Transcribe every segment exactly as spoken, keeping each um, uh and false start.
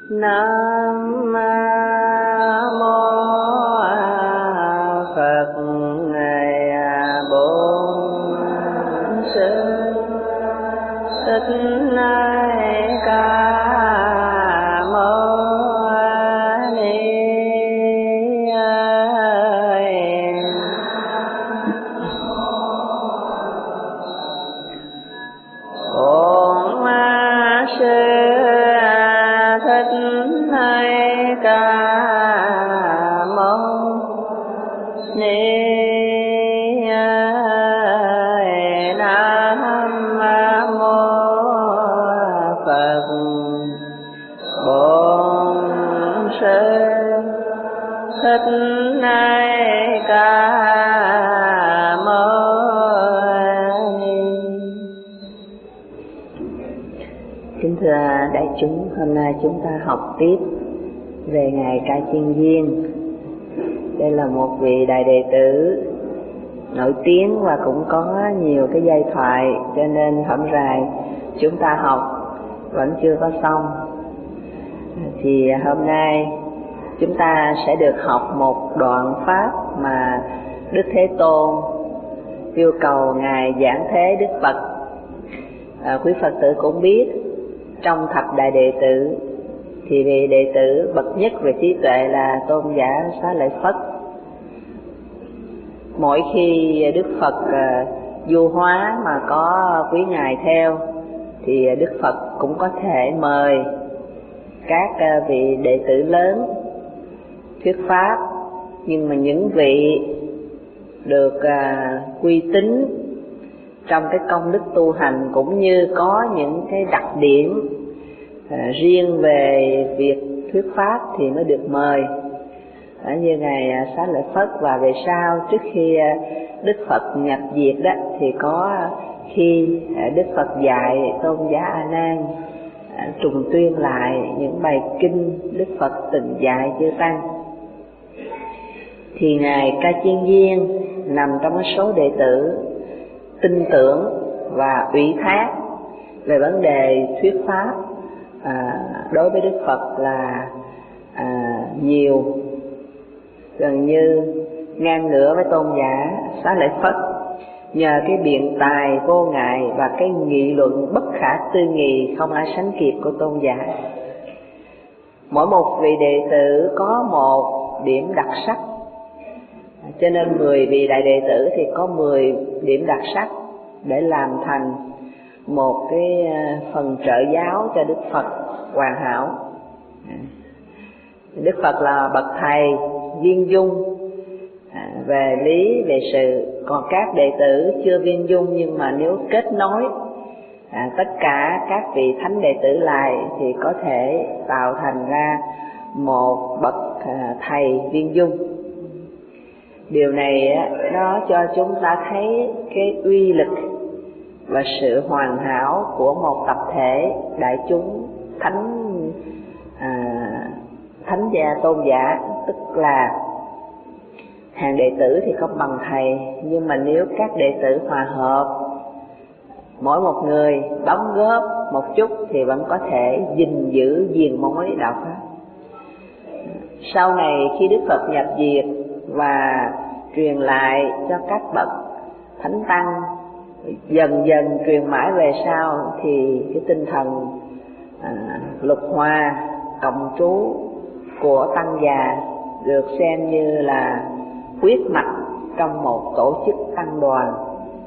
Nam mô Phật. Ngài Bổn Sư Thích Ca Mâu Ni Bổn Sư Thích Ca Mâu Ni. Nam mô Phật. Bổn Sư Thích Ca Mâu Ni. Kính thưa đại chúng, hôm nay chúng ta học tiếp về Ngài Ca Chiên Viên. Đây là một vị đại đệ tử nổi tiếng và cũng có nhiều cái giai thoại, cho nên hổm rày chúng ta học vẫn chưa có xong. Thì hôm nay chúng ta sẽ được học một đoạn pháp mà Đức Thế Tôn yêu cầu Ngài giảng thế Đức Phật. À, quý Phật tử cũng biết, trong thập đại đệ tử thì vị đệ tử bậc nhất về trí tuệ là Tôn giả Xá Lợi Phất. Mỗi khi Đức Phật uh, du hóa mà có quý ngài theo thì Đức Phật cũng có thể mời các uh, vị đệ tử lớn thuyết pháp, nhưng mà những vị được uh, uy tín trong cái công đức tu hành cũng như có những cái đặc điểm uh, riêng về việc thuyết pháp thì mới được mời. À, như Ngài Xá Lợi Phất. Và về sau, trước khi Đức Phật nhập diệt đó, thì có khi Đức Phật dạy Tôn giả A Nan trùng tuyên lại những bài kinh Đức Phật từng dạy chư tăng. Thì Ngài Ca Chiên Viên nằm trong số đệ tử tin tưởng và ủy thác về vấn đề thuyết pháp à, đối với Đức Phật là à, nhiều, gần như ngang ngửa với Tôn giả Xá Lợi Phất, nhờ cái biện tài vô ngại và cái nghị luận bất khả tư nghị không ai sánh kịp của Tôn giả. Mỗi một vị đệ tử có một điểm đặc sắc, cho nên mười vị đại đệ tử thì có mười điểm đặc sắc để làm thành một cái phần trợ giáo cho Đức Phật hoàn hảo. Đức Phật là bậc thầy viên dung à, về lý về sự, còn các đệ tử chưa viên dung nhưng mà nếu kết nối à, tất cả các vị thánh đệ tử lại thì có thể tạo thành ra một bậc à, thầy viên dung. Điều này á, nó cho chúng ta thấy cái uy lực và sự hoàn hảo của một tập thể đại chúng thánh à, thánh gia tôn giả, tức là hàng đệ tử thì không bằng thầy, nhưng mà nếu các đệ tử hòa hợp, mỗi một người đóng góp một chút thì vẫn có thể gìn giữ viền mối đạo pháp. Sau này khi Đức Phật nhập diệt và truyền lại cho các bậc thánh tăng, dần dần truyền mãi về sau, thì cái tinh thần à, lục hòa cộng trú của tăng già được xem như là huyết mạch trong một tổ chức tăng đoàn.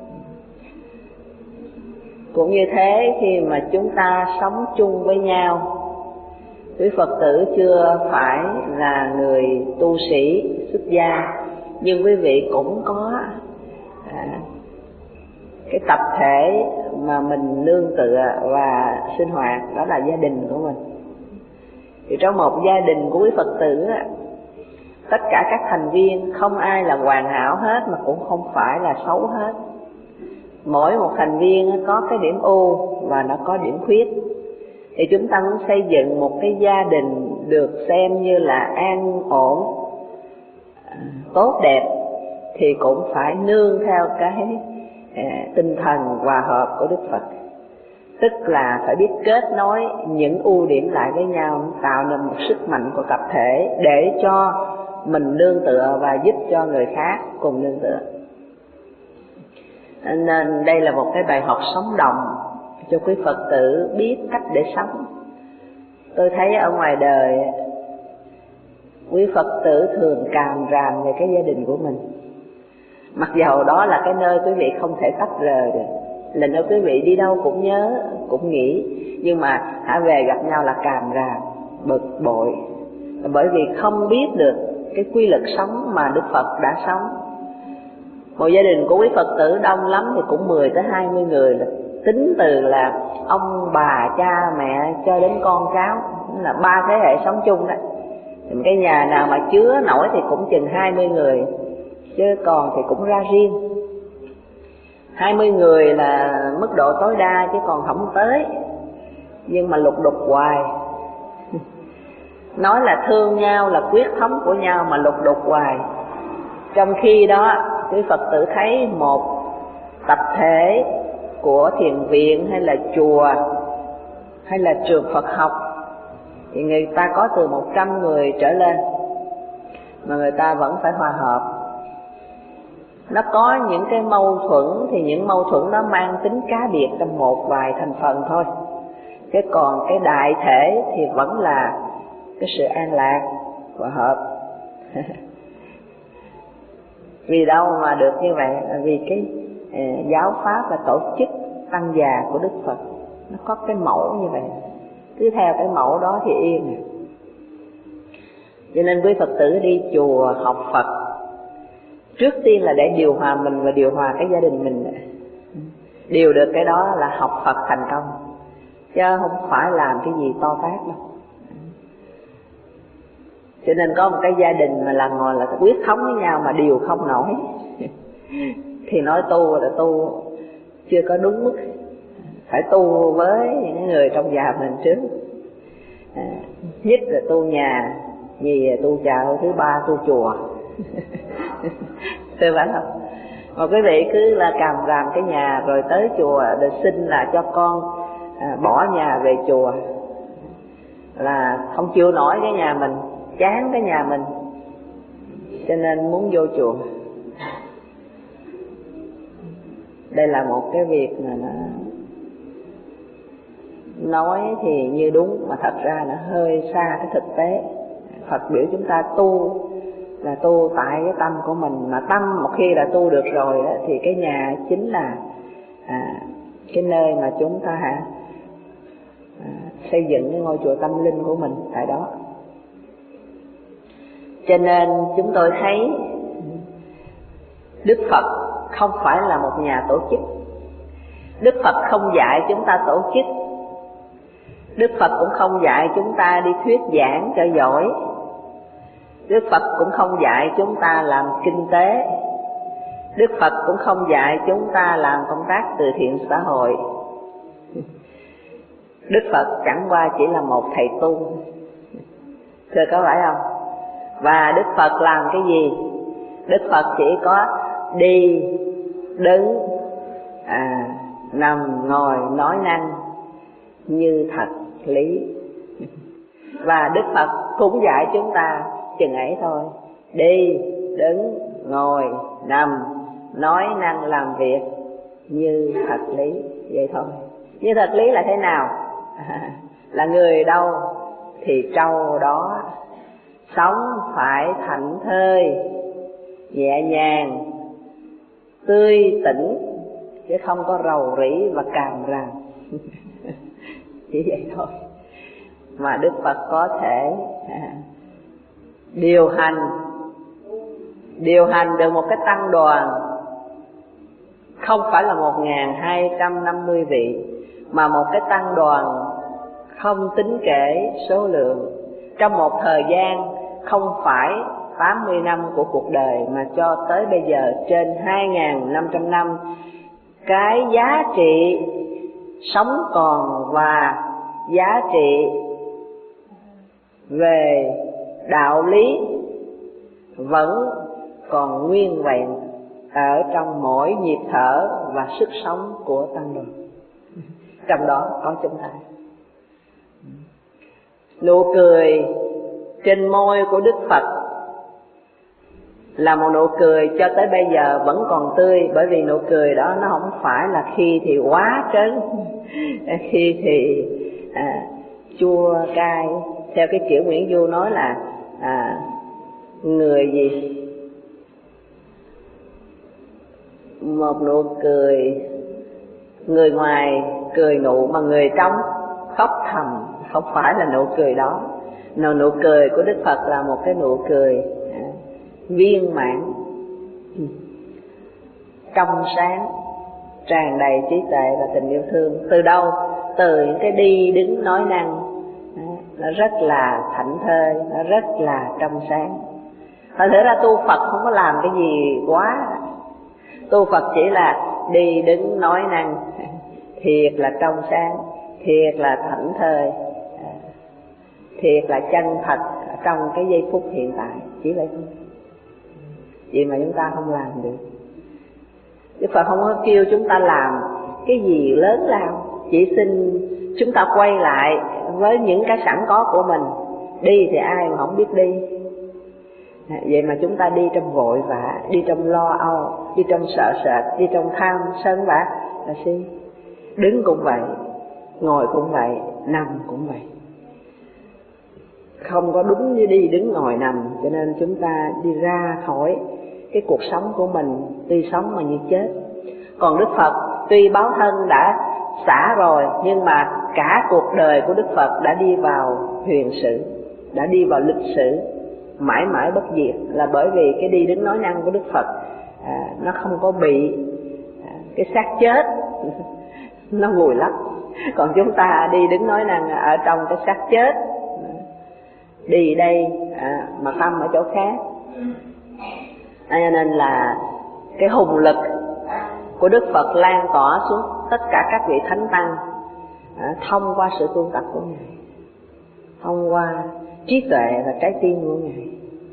Cũng như thế, khi mà chúng ta sống chung với nhau, quý Phật tử chưa phải là người tu sĩ xuất gia, nhưng quý vị cũng có à, cái tập thể mà mình nương tựa và sinh hoạt, đó là gia đình của mình. Thì trong một gia đình của quý Phật tử, tất cả các thành viên không ai là hoàn hảo hết mà cũng không phải là xấu hết. Mỗi một thành viên có cái điểm ưu và nó có điểm khuyết. Thì chúng ta muốn xây dựng một cái gia đình được xem như là an ổn, tốt đẹp, thì cũng phải nương theo cái tinh thần hòa hợp của Đức Phật. tức là phải biết kết nối những ưu điểm lại với nhau, tạo nên một sức mạnh của tập thể để cho mình nương tựa và giúp cho người khác cùng nương tựa. Nên đây là một cái bài học sống động cho quý Phật tử biết cách để sống. Tôi thấy ở ngoài đời quý Phật tử thường càm ràm về cái gia đình của mình, mặc dầu đó là cái nơi quý vị không thể tách rời được, là nơi quý vị đi đâu cũng nhớ, cũng nghĩ, nhưng mà hả về gặp nhau là càm ràm, bực bội, bởi vì không biết được cái quy luật sống mà Đức Phật đã sống. Một gia đình của quý Phật tử đông lắm thì cũng mười tới hai mươi người, là tính từ là ông bà cha mẹ cho đến con cháu, là ba thế hệ sống chung đó. Cái nhà nào mà chứa nổi thì cũng chừng hai mươi người, chứ còn thì cũng ra riêng. Hai mươi người là mức độ tối đa chứ còn không tới, nhưng mà lục đục hoài. Nói là thương nhau, là quyết thống của nhau mà lục đục hoài. Trong khi đó quý Phật tử thấy một tập thể của thiền viện hay là chùa hay là trường Phật học thì người ta có từ một trăm người trở lên mà người ta vẫn phải hòa hợp. Nó có những cái mâu thuẫn thì những mâu thuẫn đó mang tính cá biệt trong một vài thành phần thôi, chứ còn cái đại thể thì vẫn là cái sự an lạc, hòa hợp. Vì đâu mà được như vậy? Vì cái uh, giáo pháp và tổ chức tăng già của Đức Phật nó có cái mẫu như vậy, cứ theo cái mẫu đó thì yên. Cho nên quý Phật tử đi chùa học Phật, trước tiên là để điều hòa mình và điều hòa cái gia đình mình. Điều được cái đó là học Phật thành công, chứ không phải làm cái gì to tát đâu. Cho nên có một cái gia đình mà là ngồi là quyết thống với nhau mà điều không nổi thì nói tu là tu chưa có đúng mức, phải tu với những người trong nhà mình trước. À, nhất là tu nhà, nhì là tu chợ, thứ ba tu chùa. Thưa phải không? Mà quý vị cứ là càm ràm cái nhà rồi tới chùa để xin là cho con à, bỏ nhà về chùa, là không chịu nổi cái nhà mình, chán cái nhà mình, cho nên muốn vô chùa. Đây là một cái việc mà nó nói thì như đúng mà thật ra nó hơi xa cái thực tế. Phật biểu chúng ta tu là tu tại cái tâm của mình, mà tâm một khi đã tu được rồi đó, thì cái nhà chính là à, cái nơi mà chúng ta hả à, xây dựng cái ngôi chùa tâm linh của mình tại đó. Cho nên chúng tôi thấy Đức Phật không phải là một nhà tổ chức. Đức Phật không dạy chúng ta tổ chức. Đức Phật cũng không dạy chúng ta đi thuyết giảng cho giỏi. Đức Phật cũng không dạy chúng ta làm kinh tế. Đức Phật cũng không dạy chúng ta làm công tác từ thiện xã hội. Đức Phật chẳng qua chỉ là một thầy tu. Thưa có phải không? Và Đức Phật làm cái gì? Đức Phật chỉ có đi, đứng, à, nằm, ngồi, nói năng như thật lý. Và Đức Phật cũng dạy chúng ta chừng ấy thôi. Đi, đứng, ngồi, nằm, nói năng làm việc như thật lý. Vậy thôi. Như thật lý là thế nào? À, là người đâu thì trâu đó. Sống phải thảnh thơi, nhẹ nhàng, tươi tỉnh, chứ không có rầu rĩ và càm ràm. Chỉ vậy thôi. Mà Đức Phật có thể à, điều hành điều hành được một cái tăng đoàn không phải là một nghìn hai trăm năm mươi vị, mà một cái tăng đoàn không tính kể số lượng, trong một thời gian không phải tám mươi năm của cuộc đời, mà cho tới bây giờ trên hai nghìn năm trăm năm. Cái giá trị sống còn và giá trị về đạo lý vẫn còn nguyên vẹn ở trong mỗi nhịp thở và sức sống của tăng đoàn. trong đó có chúng ta. Nụ cười trên môi của Đức Phật là một nụ cười cho tới bây giờ vẫn còn tươi, bởi vì nụ cười đó nó không phải là khi thì quá trớn, khi thì à, chua cay. Theo cái kiểu Nguyễn Du nói là à, người gì một nụ cười, người ngoài cười nụ mà người trong khóc thầm, không phải là nụ cười đó. Nụ nụ cười của Đức Phật là một cái nụ cười à, viên mãn, trong sáng, tràn đầy trí tuệ và tình yêu thương. Từ đâu? Từ những cái đi đứng nói năng, nó rất là thảnh thơi, nó rất là trong sáng. Thật sự ra tu Phật không có làm cái gì quá, tu Phật chỉ là đi đứng nói năng thiệt là trong sáng, thiệt là thảnh thơi, thiệt là chân thật trong cái giây phút hiện tại, chỉ vậy thôi. Vậy mà chúng ta không làm được. Đức Phật không có kêu chúng ta làm cái gì lớn lao, chỉ xin chúng ta quay lại với những cái sẵn có của mình. Đi thì ai mà không biết đi. Vậy mà chúng ta đi trong vội vã, đi trong lo âu, đi trong sợ sệt, đi trong tham sân vã là si. Đứng cũng vậy, ngồi cũng vậy, nằm cũng vậy. Không có đúng như đi đứng ngồi nằm. Cho nên chúng ta đi ra khỏi cái cuộc sống của mình, tuy sống mà như chết. Còn Đức Phật tuy báo thân đã xả rồi, nhưng mà cả cuộc đời của Đức Phật đã đi vào huyền sử, đã đi vào lịch sử mãi mãi bất diệt. Là bởi vì cái đi đứng nói năng của Đức Phật à, nó không có bị à, cái xác chết nó vùi lấp. Còn chúng ta đi đứng nói năng ở trong cái xác chết, đi đây à, mà tâm ở chỗ khác. Cho nên là cái hùng lực của Đức Phật lan tỏa xuống tất cả các vị thánh tăng à, thông qua sự tu tập của Ngài, thông qua trí tuệ và trái tim của Ngài.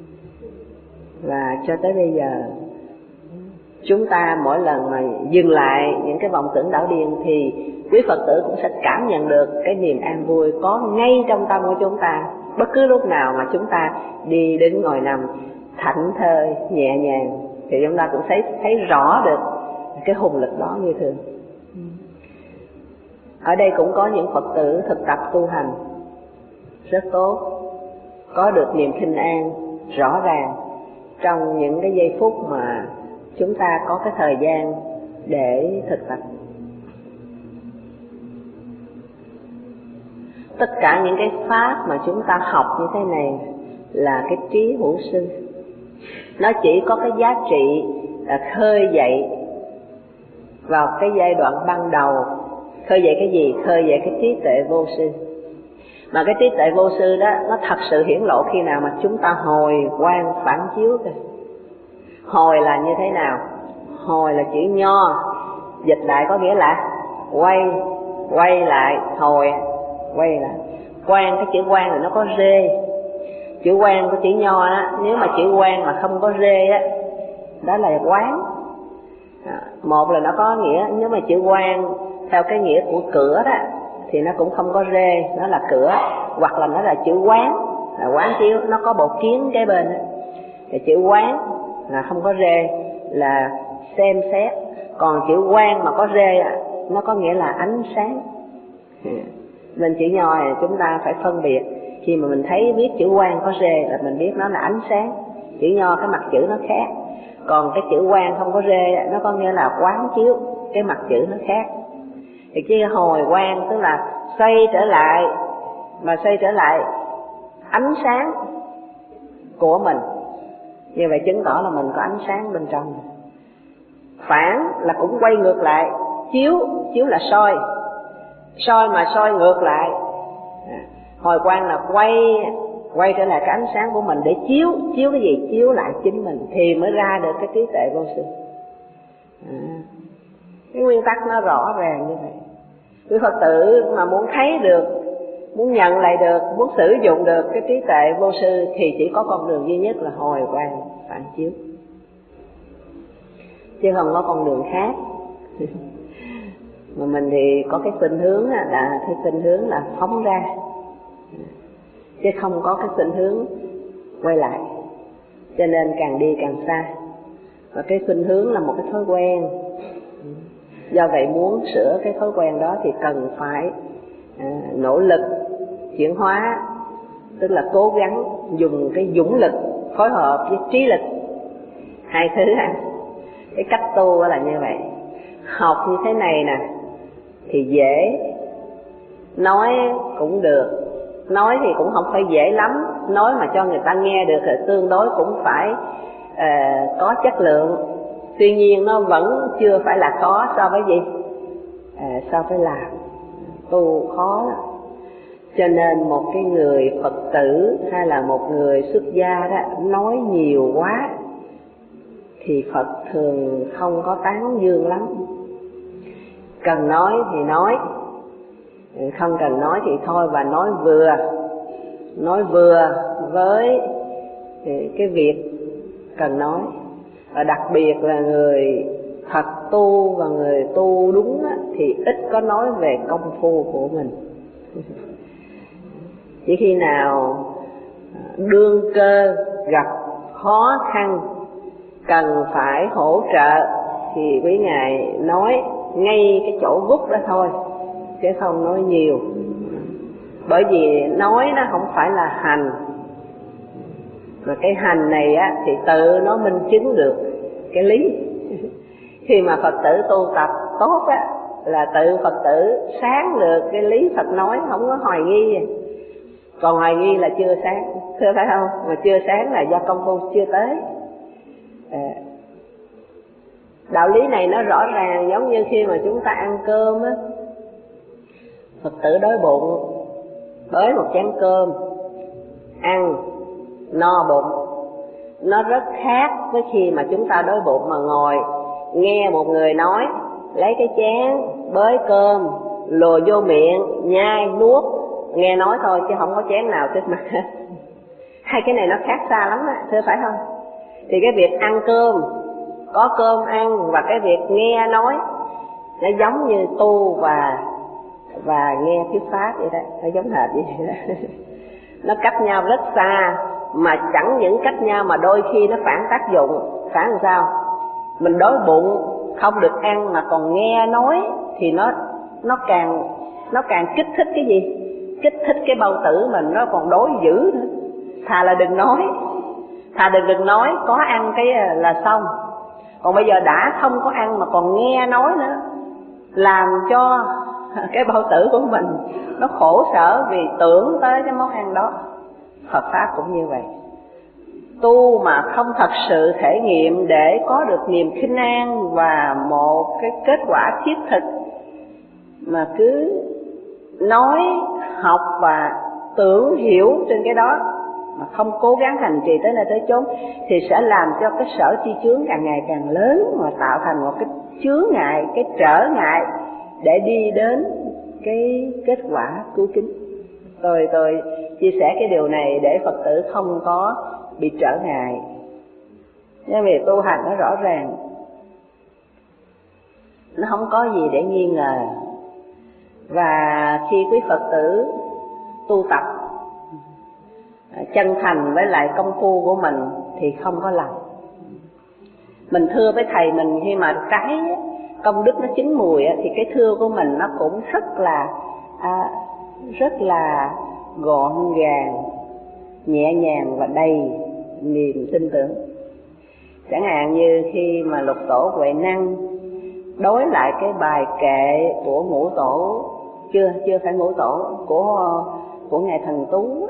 Và cho tới bây giờ chúng ta mỗi lần mà dừng lại những cái vọng tưởng đảo điên thì quý Phật tử cũng sẽ cảm nhận được cái niềm an vui có ngay trong tâm của chúng ta. Bất cứ lúc nào mà chúng ta đi đứng ngồi nằm thảnh thơi nhẹ nhàng thì chúng ta cũng thấy thấy rõ được cái hùng lực đó như thường. Ở đây cũng có những Phật tử thực tập tu hành rất tốt, có được niềm thinh an rõ ràng trong những cái giây phút mà chúng ta có cái thời gian để thực tập. Tất cả những cái pháp mà chúng ta học như thế này là cái trí hữu sư. Nó chỉ có cái giá trị là khơi dậy vào cái giai đoạn ban đầu. Khơi dậy cái gì? Khơi dậy cái trí tuệ vô sư. Mà cái trí tuệ vô sư đó nó thật sự hiển lộ khi nào mà chúng ta hồi quang phản chiếu kìa. Hồi là như thế nào? Hồi là chữ nho, dịch lại có nghĩa là quay, quay lại, hồi, quay lại. Quang, cái chữ quang thì nó có rê. Chữ quang của chữ nho á, nếu mà chữ quang mà không có rê á, đó là quán. À, một là nó có nghĩa, nếu mà chữ quang theo cái nghĩa của cửa đó thì nó cũng không có rê, nó là cửa. Hoặc là nó là chữ quán, là quán chiếu, nó có bộ kiến kế bên đó. Thì chữ quán là không có rê, là xem xét. Còn chữ quang mà có rê á, nó có nghĩa là ánh sáng. Nên chữ nho này chúng ta phải phân biệt. Khi mà mình thấy viết chữ quang có rê là mình biết nó là ánh sáng. Chữ nho cái mặt chữ nó khác. Còn cái chữ quang không có rê nó có nghĩa là quán chiếu, cái mặt chữ nó khác. Thì cái hồi quang tức là xoay trở lại, mà xoay trở lại ánh sáng của mình. Như vậy chứng tỏ là mình có ánh sáng bên trong. Phản là cũng quay ngược lại, chiếu, chiếu là soi, soi mà soi ngược lại. Hồi quang là quay, quay trở lại cái ánh sáng của mình để chiếu, chiếu cái gì? Chiếu lại chính mình thì mới ra được cái trí tuệ vô sư. À, cái nguyên tắc nó rõ ràng như vậy. Quý Phật tử mà muốn thấy được, muốn nhận lại được, muốn sử dụng được cái trí tuệ vô sư thì chỉ có con đường duy nhất là hồi quang phản chiếu, chứ không có con đường khác. Mà mình thì có cái khuynh hướng là cái khuynh hướng là phóng ra, chứ không có cái khuynh hướng quay lại, cho nên càng đi càng xa. Và cái khuynh hướng là một cái thói quen, do vậy muốn sửa cái thói quen đó thì cần phải à, nỗ lực chuyển hóa, tức là cố gắng dùng cái dũng lực phối hợp với trí lực, hai thứ à. Cái cách tu là như vậy. Học như thế này nè thì dễ, nói cũng được, nói thì cũng không phải dễ lắm, nói mà cho người ta nghe được thì tương đối cũng phải uh, có chất lượng. Tuy nhiên nó vẫn chưa phải là có so với gì? À, so với làm. Tu khó lắm. Cho nên một cái người Phật tử hay là một người xuất gia đó nói nhiều quá thì Phật thường không có tán dương lắm. Cần nói thì nói, không cần nói thì thôi, và nói vừa, nói vừa với cái việc cần nói. Và đặc biệt là người thật tu và người tu đúng á, thì ít có nói về công phu của mình. Chỉ khi nào đương cơ gặp khó khăn cần phải hỗ trợ thì quý ngài nói ngay cái chỗ gút đó thôi, chứ không nói nhiều. Bởi vì nói nó không phải là hành, mà cái hành này á thì tự nó minh chứng được cái lý. Khi mà Phật tử tu tập tốt á là tự Phật tử sáng được cái lý Phật nói, không có hoài nghi. Còn hoài nghi là chưa sáng, thưa phải không? Mà chưa sáng là do công phu chưa tới. À, đạo lý này nó rõ ràng, giống như khi mà chúng ta ăn cơm á, Phật tử đói bụng, bới một chén cơm ăn no bụng, nó rất khác với khi mà chúng ta đói bụng mà ngồi nghe một người nói, lấy cái chén bới cơm lùa vô miệng nhai nuốt, nghe nói thôi chứ không có chén nào trước mặt hết. Hai cái này nó khác xa lắm á, thưa phải không? Thì cái việc ăn cơm, có cơm ăn, và cái việc nghe nói nó giống như tu và và nghe thuyết pháp vậy đó, nó giống hệt vậy đó. Nó cách nhau rất xa, mà chẳng những cách nhau mà đôi khi nó phản tác dụng. Phản làm sao? Mình đói bụng không được ăn mà còn nghe nói thì nó nó càng nó càng kích thích cái gì? Kích thích cái bao tử mình, nó còn đối dữ nữa. Thà là đừng nói, thà đừng đừng nói, có ăn cái là xong. Còn bây giờ đã không có ăn mà còn nghe nói nữa, làm cho cái bao tử của mình nó khổ sở vì tưởng tới cái món ăn đó. Phật pháp cũng như vậy. Tu mà không thật sự thể nghiệm để có được niềm khinh an và một cái kết quả thiết thực, mà cứ nói, học và tưởng hiểu trên cái đó mà không cố gắng hành trì tới nơi tới chốn, thì sẽ làm cho cái sở chi chướng càng ngày càng lớn, mà tạo thành một cái chướng ngại, cái trở ngại để đi đến cái kết quả cứu kính. Tôi tôi chia sẻ cái điều này để Phật tử không có bị trở ngại. Nhưng vì tu hành nó rõ ràng, nó không có gì để nghi ngờ. Và khi quý Phật tử tu tập chân thành với lại công phu của mình thì không có lầm. Mình thưa với thầy mình khi mà cái công đức nó chín mùi thì cái thưa của mình nó cũng rất là à, rất là gọn gàng, nhẹ nhàng và đầy niềm tin tưởng. Chẳng hạn như khi mà Lục Tổ Huệ Năng đối lại cái bài kệ của Ngũ Tổ, chưa chưa phải Ngũ Tổ, của của ngài Thần Tú,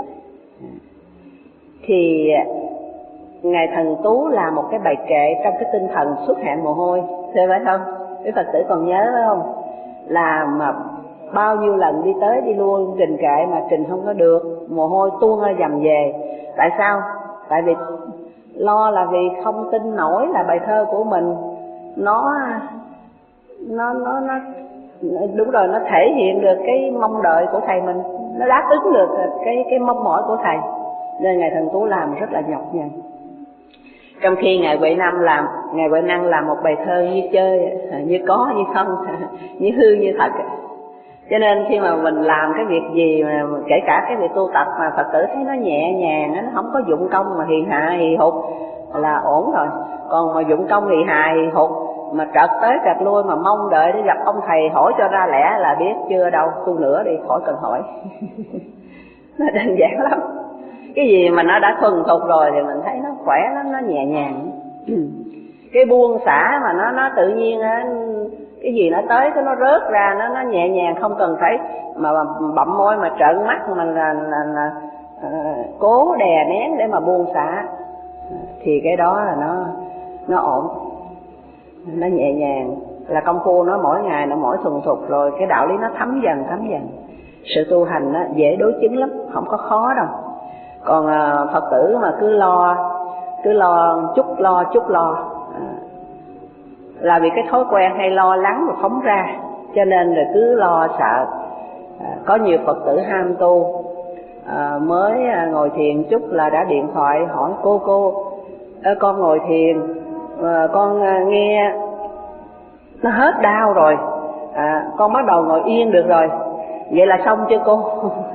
thì ngài Thần Tú là một cái bài kệ trong cái tinh thần xuất hạn mồ hôi, thấy phải không? Quý Phật tử còn nhớ phải không? Là mà bao nhiêu lần đi tới đi lui trình kệ mà trình không có được, mồ hôi tuôn ra dầm về. Tại sao? Tại vì lo là vì không tin nổi là bài thơ của mình nó nó nó nó đúng rồi, nó thể hiện được cái mong đợi của thầy mình, nó đáp ứng được cái cái mong mỏi của thầy, nên ngài Thần Tú làm rất là nhọc nhằn. Trong khi ngài Huệ Năng làm ngài Huệ Năng làm một bài thơ như chơi, như có như không, như hư như thật. Cho nên khi mà mình làm cái việc gì mà kể cả cái việc tu tập mà Phật tử thấy nó nhẹ nhàng, nó không có dụng công mà hiền hạ hì hục là ổn rồi. Còn mà dụng công hì hạ hì hục mà trật tới trật lui mà mong đợi để gặp ông thầy hỏi cho ra lẽ là biết chưa đâu, tu nữa đi, khỏi cần hỏi. Nó đơn giản lắm. Cái gì mà nó đã thuần thục rồi thì mình thấy nó khỏe lắm, nó nhẹ nhàng. Cái buông xả mà nó nó tự nhiên á, cái gì nó tới cái nó rớt ra, nó nó nhẹ nhàng, không cần phải mà bậm môi mà trợn mắt mà là, là, là uh, cố đè nén để mà buông xả, thì cái đó là nó nó ổn, nó nhẹ nhàng. Là công phu nó mỗi ngày nó mỗi thuần thục rồi, cái đạo lý nó thấm dần thấm dần. Sự tu hành nó dễ đối chứng lắm, không có khó đâu. Còn uh, Phật tử mà cứ lo cứ lo chút lo chút lo là vì cái thói quen hay lo lắng và phóng ra, cho nên là cứ lo sợ. À, có nhiều Phật tử ham tu, à, mới à, ngồi thiền chút là đã điện thoại hỏi cô cô à, con ngồi thiền, à, con à, nghe nó hết đau rồi, à, con bắt đầu ngồi yên được rồi, vậy là xong chưa cô?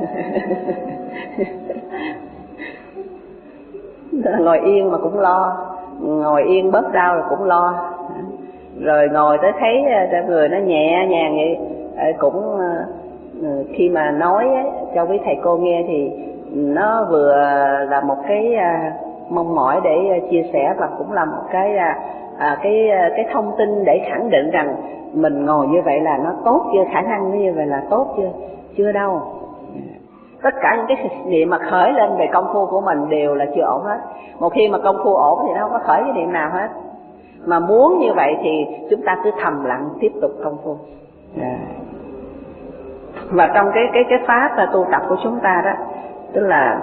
Ngồi yên mà cũng lo, ngồi yên bớt đau rồi cũng lo. Rồi ngồi tới thấy ra người nó nhẹ nhàng vậy, cũng khi mà nói cho quý thầy cô nghe thì nó vừa là một cái mong mỏi để chia sẻ, và cũng là một cái cái cái thông tin để khẳng định rằng mình ngồi như vậy là nó tốt chưa, khả năng nó như vậy là tốt chưa, chưa đâu. Tất cả những cái niệm mà khởi lên về công phu của mình đều là chưa ổn hết. Một khi mà công phu ổn thì nó không có khởi cái niệm nào hết. Mà muốn như vậy thì chúng ta cứ thầm lặng tiếp tục công phu. Yeah. Và trong cái cái cái pháp là tu tập của chúng ta đó, tức là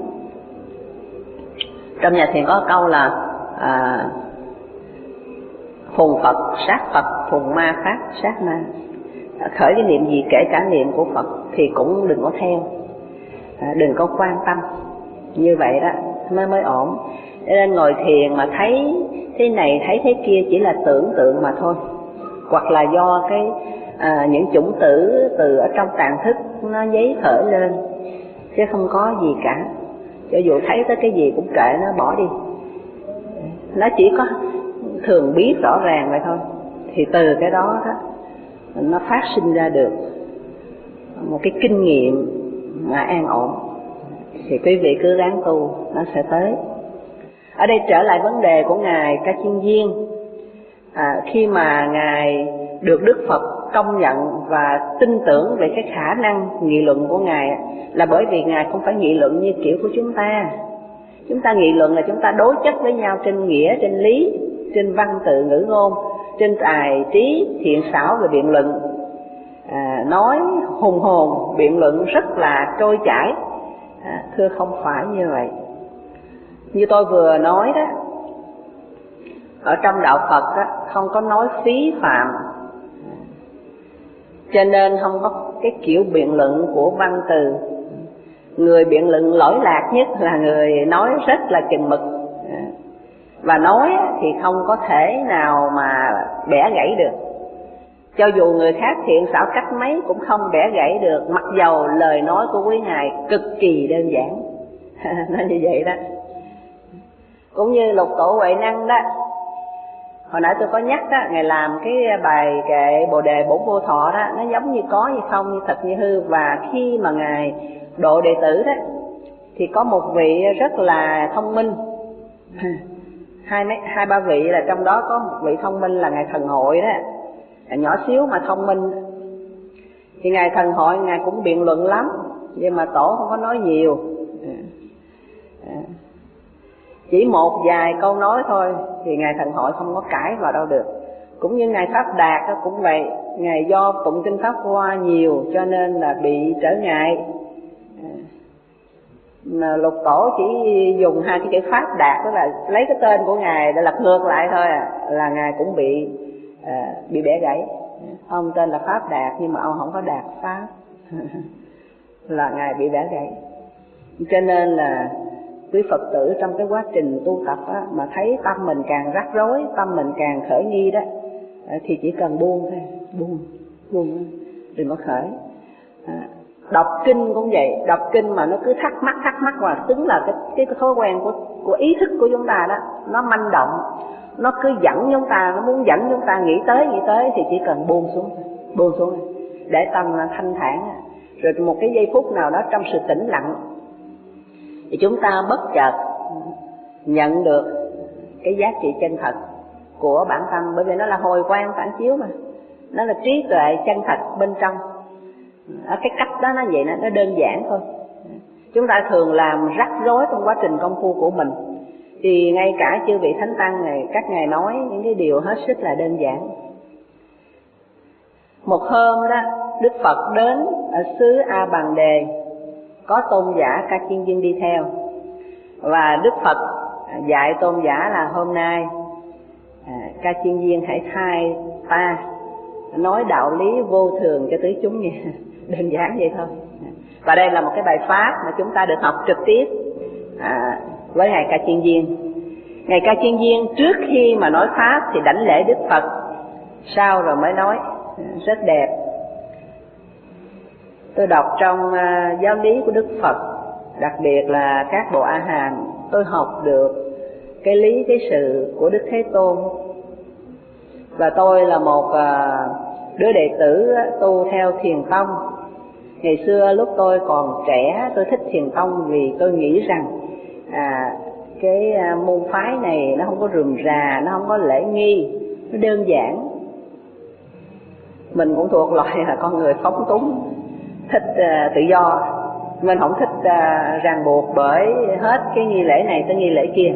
trong nhà thiền có câu là à, phùng Phật sát Phật, phùng ma pháp sát ma. À, khởi cái niệm gì kể cả niệm của Phật thì cũng đừng có theo, à, đừng có quan tâm. Như vậy đó mới mới ổn. Cho nên ngồi thiền mà thấy thế này thấy thế kia chỉ là tưởng tượng mà thôi, hoặc là do cái à, những chủng tử từ ở trong tàng thức nó giấy khởi lên, chứ không có gì cả. Cho dù thấy tới cái gì cũng kệ nó, bỏ đi. Nó chỉ có thường biết rõ ràng vậy thôi. Thì từ cái đó đó nó phát sinh ra được một cái kinh nghiệm mà an ổn. Thì quý vị cứ ráng tu, nó sẽ tới. Ở đây trở lại vấn đề của Ngài Ca Chiên Viên. À, khi mà Ngài được Đức Phật công nhận và tin tưởng về cái khả năng nghị luận của Ngài, là bởi vì Ngài không phải nghị luận như kiểu của chúng ta. Chúng ta nghị luận là chúng ta đối chất với nhau trên nghĩa, trên lý, trên văn tự ngữ ngôn, trên tài trí thiện xảo về biện luận, à, nói hùng hồn, biện luận rất là trôi chảy. À, thưa không phải như vậy. Như tôi vừa nói đó, ở trong đạo Phật đó, không có nói phí phạm, cho nên không có cái kiểu biện luận của văn từ. Người biện luận lỗi lạc nhất là người nói rất là chừng mực, và nói thì không có thể nào mà bẻ gãy được. Cho dù người khác thiện xảo cách mấy cũng không bẻ gãy được, mặc dầu lời nói của quý Ngài cực kỳ đơn giản. Nó như vậy đó. Cũng như Lục Tổ Huệ Năng đó, hồi nãy tôi có nhắc đó, Ngài làm cái bài kệ Bồ Đề Bổn Vô Thọ đó, nó giống như có như không, như thật như hư. Và khi mà Ngài độ đệ tử đó, thì có một vị rất là thông minh, hai mấy hai ba vị, là trong đó có một vị thông minh là Ngài Thần Hội đó, nhỏ xíu mà thông minh. Thì Ngài Thần Hội Ngài cũng biện luận lắm, nhưng mà Tổ không có nói nhiều, chỉ một vài câu nói thôi, thì Ngài Thần Hội không có cãi vào đâu được. Cũng như Ngài Pháp Đạt đó cũng vậy, Ngài do tụng kinh Pháp Hoa nhiều cho nên là bị trở ngại. Mà Lục Tổ chỉ dùng hai cái chữ Pháp Đạt, đó là lấy cái tên của Ngài để lật ngược lại thôi, à, là Ngài cũng bị à, bị bẻ gãy. Ông tên là Pháp Đạt nhưng mà ông không có đạt Pháp. Là Ngài bị bẻ gãy. Cho nên là quý Phật tử trong cái quá trình tu tập á, mà thấy tâm mình càng rắc rối, tâm mình càng khởi nghi đó, thì chỉ cần buông thôi, buông, buông, đừng có khởi. À, đọc kinh cũng vậy, đọc kinh mà nó cứ thắc mắc thắc mắc và tính là cái, cái cái thói quen của của ý thức của chúng ta đó, nó manh động, nó cứ dẫn chúng ta, nó muốn dẫn chúng ta nghĩ tới nghĩ tới thì chỉ cần buông xuống, buông xuống để tâm thanh thản. Rồi một cái giây phút nào đó trong sự tĩnh lặng thì chúng ta bất chợt nhận được cái giá trị chân thật của bản thân, bởi vì nó là hồi quang phản chiếu mà, nó là trí tuệ chân thật bên trong. Ở cái cách đó nó vậy, nó, nó đơn giản thôi. Chúng ta thường làm rắc rối trong quá trình công phu của mình, thì ngay cả chư vị thánh tăng này, các ngài nói những cái điều hết sức là đơn giản. Một hôm đó, Đức Phật đến ở xứ A Bằng Đề, có tôn giả Ca Chiên Viên đi theo, và Đức Phật dạy tôn giả là hôm nay à, Ca Chiên Viên hãy thay ta nói đạo lý vô thường cho tứ chúng nghe. Đơn giản vậy thôi. Và đây là một cái bài pháp mà chúng ta được học trực tiếp à, với ngài Ca Chiên Viên. Ngài Ca Chiên Viên trước khi mà nói pháp thì đảnh lễ Đức Phật, sau rồi mới nói, rất đẹp. Tôi đọc trong uh, giáo lý của Đức Phật, đặc biệt là các bộ A Hàm, tôi học được cái lý cái sự của Đức Thế Tôn. Và tôi là một uh, đứa đệ tử tu theo Thiền Tông. Ngày xưa lúc tôi còn trẻ, tôi thích Thiền Tông vì tôi nghĩ rằng à, cái uh, môn phái này nó không có rườm rà, nó không có lễ nghi, nó đơn giản. Mình cũng thuộc loại là con người phóng túng, thích uh, tự do, mình không thích uh, ràng buộc bởi hết cái nghi lễ này tới nghi lễ kia.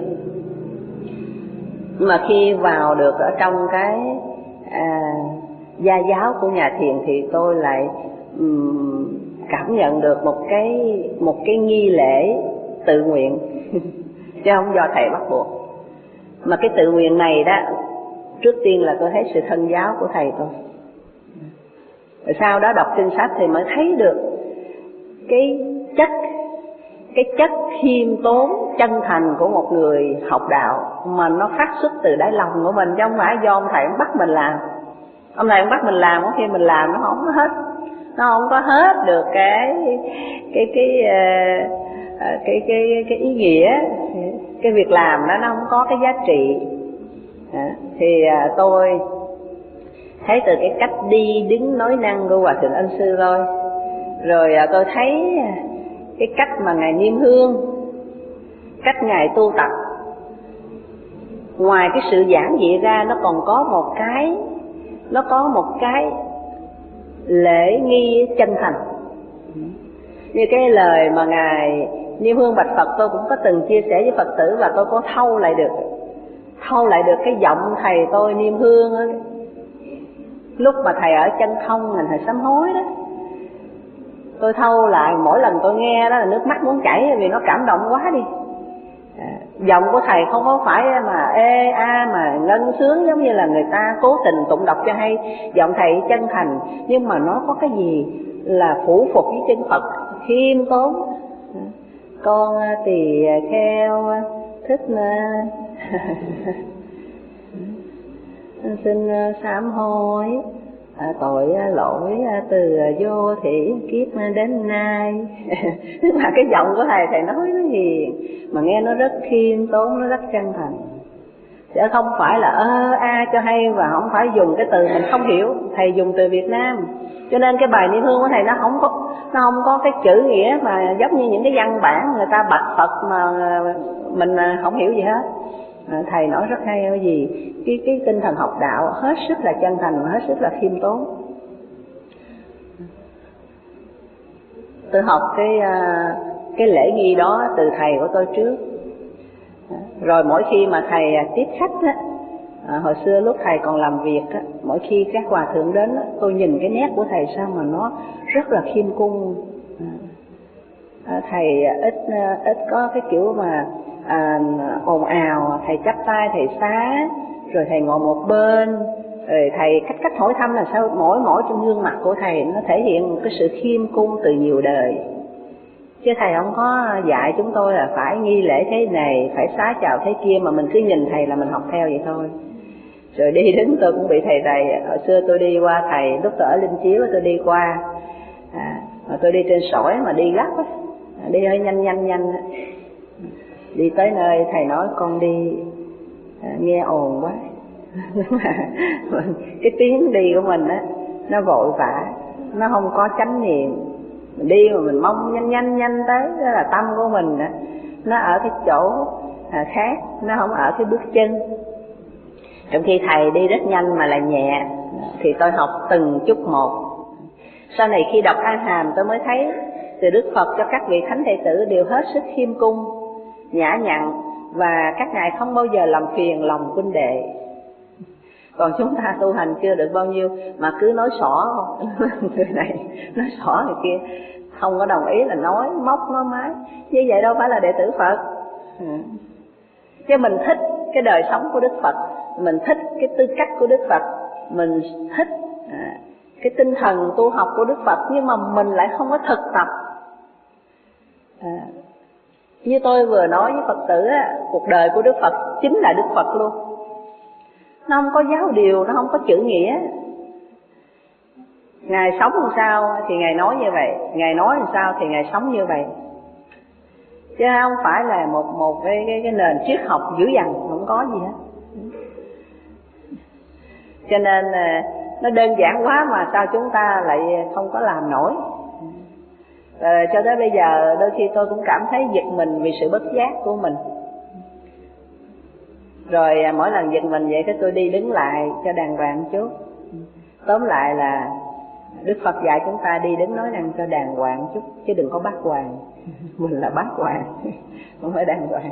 Nhưng mà khi vào được ở trong cái à, gia giáo của nhà thiền thì tôi lại um, cảm nhận được một cái một cái nghi lễ tự nguyện chứ không do thầy bắt buộc. Mà cái tự nguyện này đó, trước tiên là tôi thấy sự thân giáo của thầy tôi. Rồi sau đó đọc kinh sách thì mới thấy được cái chất cái chất khiêm tốn chân thành của một người học đạo, mà nó phát xuất từ đáy lòng của mình, chứ không phải do ông thầy ông bắt mình làm. Ông thầy ông bắt mình làm, có khi mình làm nó không có hết, nó không có hết được cái cái cái cái cái cái, cái ý nghĩa, cái việc làm đó nó không có cái giá trị. Thì tôi thấy từ cái cách đi đứng nói năng của Hòa Thượng Ân Sư thôi, rồi tôi thấy cái cách mà ngài niêm hương, cách ngài tu tập, ngoài cái sự giản dị ra nó còn có một cái nó có một cái lễ nghi chân thành. Như cái lời mà ngài niêm hương bạch Phật, tôi cũng có từng chia sẻ với Phật tử, và tôi có thâu lại được thâu lại được cái giọng thầy tôi niêm hương ấy. Lúc mà thầy ở chân không, mình thầy sám hối đó, tôi thâu lại, mỗi lần tôi nghe đó là nước mắt muốn chảy, vì nó cảm động quá đi. À, giọng của thầy không có phải mà ê a mà ngân sướng giống như là người ta cố tình tụng đọc cho hay. Giọng thầy chân thành, nhưng mà nó có cái gì là phủ phục với chân Phật, khiêm tốn. À, con tỳ kheo thích xin sám hối à, tội lỗi từ vô thủy kiếp đến nay. Tức là cái giọng của thầy, thầy nói nó hiền mà nghe nó rất khiêm tốn, nó rất chân thành, chứ không phải là ơ a cho hay, và không phải dùng cái từ mình không hiểu. Thầy dùng từ Việt Nam, cho nên cái bài niệm hương của thầy nó không có nó không có cái chữ nghĩa mà giống như những cái văn bản người ta bạch Phật mà mình không hiểu gì hết. À, thầy nói rất hay, cái gì cái cái tinh thần học đạo hết sức là chân thành, hết sức là khiêm tốn. Tôi học cái cái lễ nghi đó từ thầy của tôi trước. Rồi mỗi khi mà thầy tiếp khách á, à, hồi xưa lúc thầy còn làm việc á, mỗi khi các hòa thượng đến á, tôi nhìn cái nét của thầy sao mà nó rất là khiêm cung. À, thầy ít ít có cái kiểu mà à, ồn ào, thầy chắp tay thầy xá, rồi thầy ngồi một bên, rồi thầy cách cách hỏi thăm là sao mỗi mỗi trong gương mặt của thầy nó thể hiện một cái sự khiêm cung từ nhiều đời. Chứ thầy không có dạy chúng tôi là phải nghi lễ thế này, phải xá chào thế kia, mà mình cứ nhìn thầy là mình học theo vậy thôi. Rồi đi đến tôi cũng bị thầy thầy hồi xưa tôi đi qua thầy lúc tôi ở Linh Chiếu tôi đi qua, à, mà tôi đi trên sỏi mà đi gấp á, đi hơi nhanh nhanh nhanh á. Đi tới nơi thầy nói con đi à, nghe ồn quá. Cái tiếng đi của mình á nó vội vã, nó không có chánh niệm. Mình đi mà mình mong nhanh nhanh nhanh tới, đó là tâm của mình á nó ở cái chỗ à, khác, nó không ở cái bước chân. Trong khi thầy đi rất nhanh mà là nhẹ, thì tôi học từng chút một. Sau này khi đọc A Hàm tôi mới thấy từ Đức Phật cho các vị thánh đệ tử đều hết sức khiêm cung, nhã nhặn, và các ngài không bao giờ làm phiền lòng huynh đệ. Còn chúng ta tu hành chưa được bao nhiêu mà cứ nói xỏ người này, nói xỏ người kia, không có đồng ý là nói móc nói mái. Như vậy đâu phải là đệ tử Phật. Chứ mình thích cái đời sống của Đức Phật, mình thích cái tư cách của Đức Phật, mình thích à, cái tinh thần tu học của Đức Phật, nhưng mà mình lại không có thực tập. À, như tôi vừa nói với Phật tử á, cuộc đời của Đức Phật chính là Đức Phật luôn. Nó không có giáo điều, nó không có chữ nghĩa. Ngài sống làm sao thì Ngài nói như vậy, Ngài nói làm sao thì Ngài sống như vậy. Chứ không phải là một một cái cái, cái nền triết học dữ dằn, không có gì hết. Cho nên nó đơn giản quá mà sao chúng ta lại không có làm nổi. À, cho tới bây giờ đôi khi tôi cũng cảm thấy giật mình vì sự bất giác của mình. Rồi mỗi lần giật mình vậy cái tôi đi đứng lại cho đàng hoàng chút. Tóm lại là Đức Phật dạy chúng ta đi đứng nói năng cho đàng hoàng chút, chứ đừng có bát hoàng. Mình là bát hoàng, không phải đàng hoàng.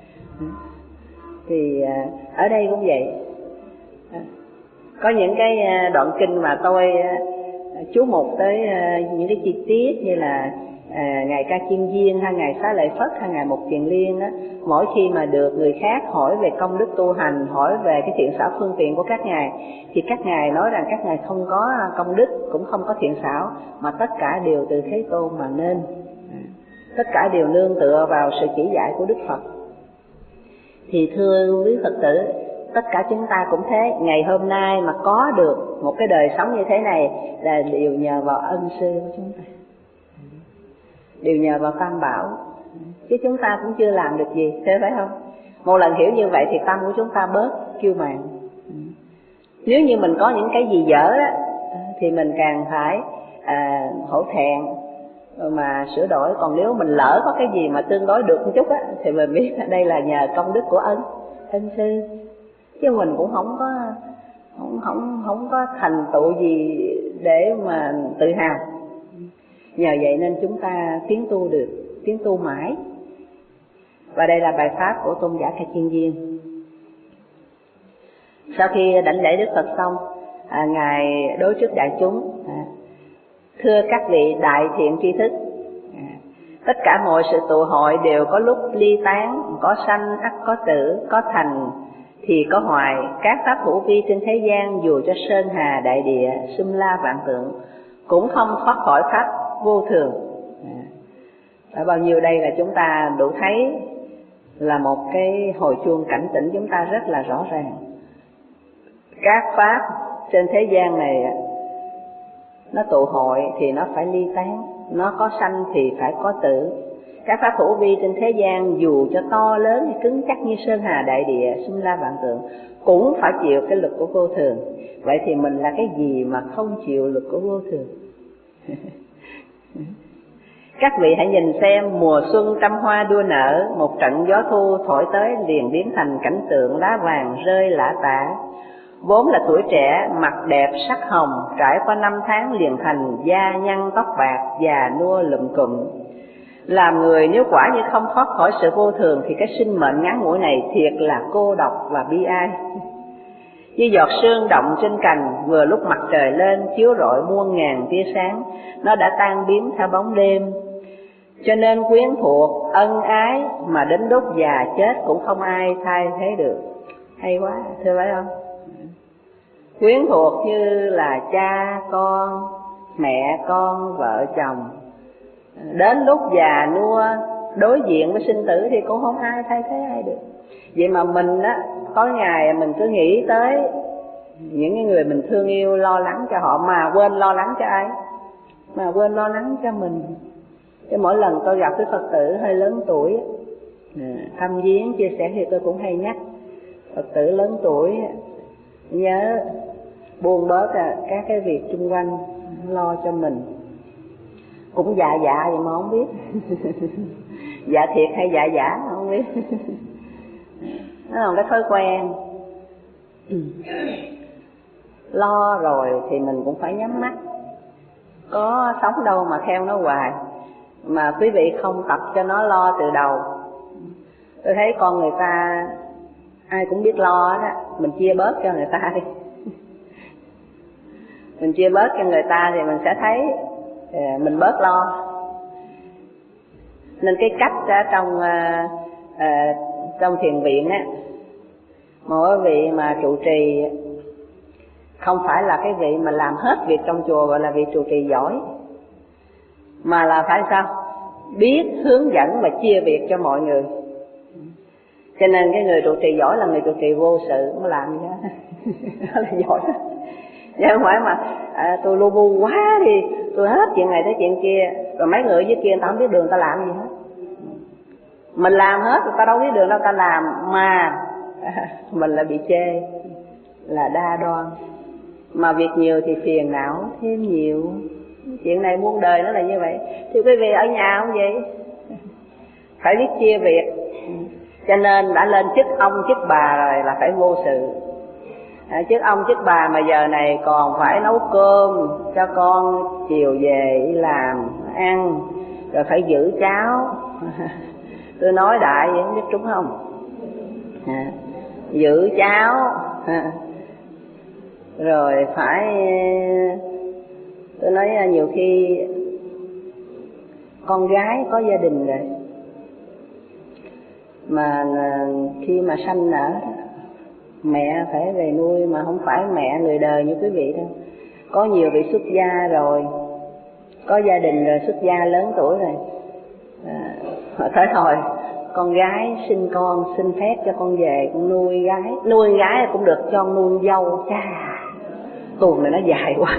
Thì ở đây cũng vậy. Có những cái đoạn kinh mà tôi chú mục tới những cái chi tiết như là à, ngày Ca Chiên Viên hay ngày Xá Lợi Phất hay ngày Mục Kiền Liên á, mỗi khi mà được người khác hỏi về công đức tu hành, hỏi về cái thiện xảo phương tiện của các ngài, thì các ngài nói rằng các ngài không có công đức, cũng không có thiện xảo, mà tất cả đều từ Thế Tôn mà nên, tất cả đều nương tựa vào sự chỉ dạy của Đức Phật. Thì thưa quý Phật tử, tất cả chúng ta cũng thế. Ngày hôm nay mà có được một cái đời sống như thế này là đều nhờ vào ân sư của chúng ta, đều nhờ vào Tam Bảo, chứ chúng ta cũng chưa làm được gì, thế phải không? Một lần hiểu như vậy thì tâm của chúng ta bớt kiêu mạn. Nếu như mình có những cái gì dở đó, thì mình càng phải à, hổ thẹn mà sửa đổi. Còn nếu mình lỡ có cái gì mà tương đối được một chút á, thì mình biết đây là nhờ công đức của ân ân sư, chứ mình cũng không có không không không có thành tựu gì để mà tự hào. Nhờ vậy nên chúng ta tiến tu được, tiến tu mãi. Và đây là bài pháp của tôn giả Ca Chiên Viên. Sau khi đảnh lễ Đức Phật xong, à, ngài đối trước đại chúng, à, thưa các vị đại thiện tri thức, à, tất cả mọi sự tụ hội đều có lúc ly tán, có sanh ắt có tử, có thành thì có hoại. Các pháp hữu vi trên thế gian, dù cho sơn hà đại địa, xâm la vạn tượng, cũng không thoát khỏi pháp vô thường. Ở bao nhiêu đây là chúng ta đủ thấy là một cái hồi chuông cảnh tỉnh chúng ta rất là rõ ràng. Các pháp trên thế gian này nó tụ hội thì nó phải ly tán, nó có sanh thì phải có tử. Các pháp hữu vi trên thế gian dù cho to lớn hay cứng chắc như sơn hà đại địa, xung la vạn tượng, cũng phải chịu cái lực của vô thường. Vậy thì mình là cái gì mà không chịu lực của vô thường? Các vị hãy nhìn xem, mùa xuân trăm hoa đua nở, một trận gió thu thổi tới liền biến thành cảnh tượng lá vàng rơi lả tả. Vốn là tuổi trẻ, mặt đẹp sắc hồng, trải qua năm tháng liền thành da nhăn tóc bạc, già nua lụm cụm. Làm người nếu quả như không thoát khỏi sự vô thường thì cái sinh mệnh ngắn ngủi này thiệt là cô độc và bi ai. Như giọt sương động trên cành, vừa lúc mặt trời lên chiếu rọi muôn ngàn tia sáng, nó đã tan biến theo bóng đêm. Cho nên quyến thuộc, ân ái mà đến lúc già chết cũng không ai thay thế được. Hay quá, thưa phải không? Quyến thuộc như là cha con, mẹ con, vợ chồng, Đến lúc già nua đối diện với sinh tử thì cũng không ai thay thế ai được. Vậy mà mình á, có ngày mình cứ nghĩ tới những cái người mình thương yêu, lo lắng cho họ mà quên lo lắng cho ai, mà quên lo lắng cho mình. Cái mỗi lần tôi gặp cái Phật tử hơi lớn tuổi thăm viếng chia sẻ thì tôi cũng hay nhắc Phật tử lớn tuổi nhớ buông bớt các cái việc xung quanh, lo cho mình. Cũng dạ dạ vậy mà không biết dạ thiệt hay dạ giả không biết. Nó là một cái thói quen. Lo rồi thì mình cũng phải nhắm mắt, có sống đâu mà theo nó hoài. Mà quý vị không tập cho nó lo từ đầu. Tôi thấy con người ta ai cũng biết lo đó, mình chia bớt cho người ta đi. Mình chia bớt cho người ta thì mình sẽ thấy mình bớt lo. Nên cái cách ở trong à, à, trong thiền viện á, mỗi vị mà trụ trì không phải là cái vị mà làm hết việc trong chùa gọi là vị trụ trì giỏi, mà là phải sao? Biết hướng dẫn và chia việc cho mọi người. Cho nên cái người trụ trì giỏi là người trụ trì vô sự, không làm gì hết. Đó là giỏi đó. Chứ không phải mà à, tôi lu bu quá đi, tôi hết chuyện này tới chuyện kia, rồi mấy người dưới kia người ta không biết đường ta làm gì hết. Mình làm hết, người ta đâu biết đường đâu ta làm, mà à, mình lại bị chê là đa đoan. Mà việc nhiều thì phiền não thêm nhiều. Chuyện này muôn đời nó là như vậy. Thì quý vị ở nhà không vậy? Phải biết chia việc. Cho nên đã lên chức ông chức bà rồi là phải vô sự. À, chức ông chức bà mà giờ này còn phải nấu cơm cho con chiều về đi làm ăn, rồi phải giữ cháu. Tôi nói đại vậy không biết trúng không? À, giữ cháu à, rồi phải, tôi nói nhiều khi con gái có gia đình rồi mà khi mà sanh nở mẹ phải về nuôi, mà không phải mẹ người đời như quý vị đâu. Có nhiều vị xuất gia rồi, có gia đình rồi, xuất gia lớn tuổi rồi, à, họ tới thôi con gái sinh con, xin phép cho con về con nuôi gái. Nuôi gái cũng được, cho nuôi dâu. Chà, tuần này nó dài quá,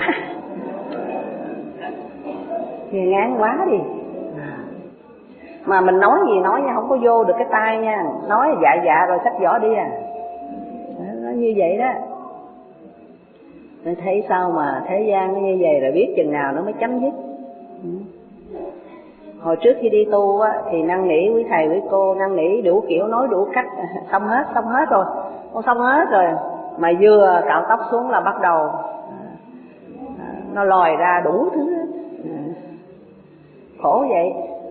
nghe ngán quá đi. Mà mình nói gì nói nha, không có vô được cái tai nha. Nói dạ dạ rồi xách giỏ đi à. Nó như vậy đó. Nên thấy sao mà thế gian nó như vậy, rồi biết chừng nào nó mới chấm dứt. Hồi trước khi đi tu á, thì năn nỉ quý thầy quý cô, năn nỉ đủ kiểu, nói đủ cách, xong hết, xong hết rồi, con xong hết rồi. Mà vừa cạo tóc xuống là bắt đầu nó lòi ra đủ thứ. Khổ vậy.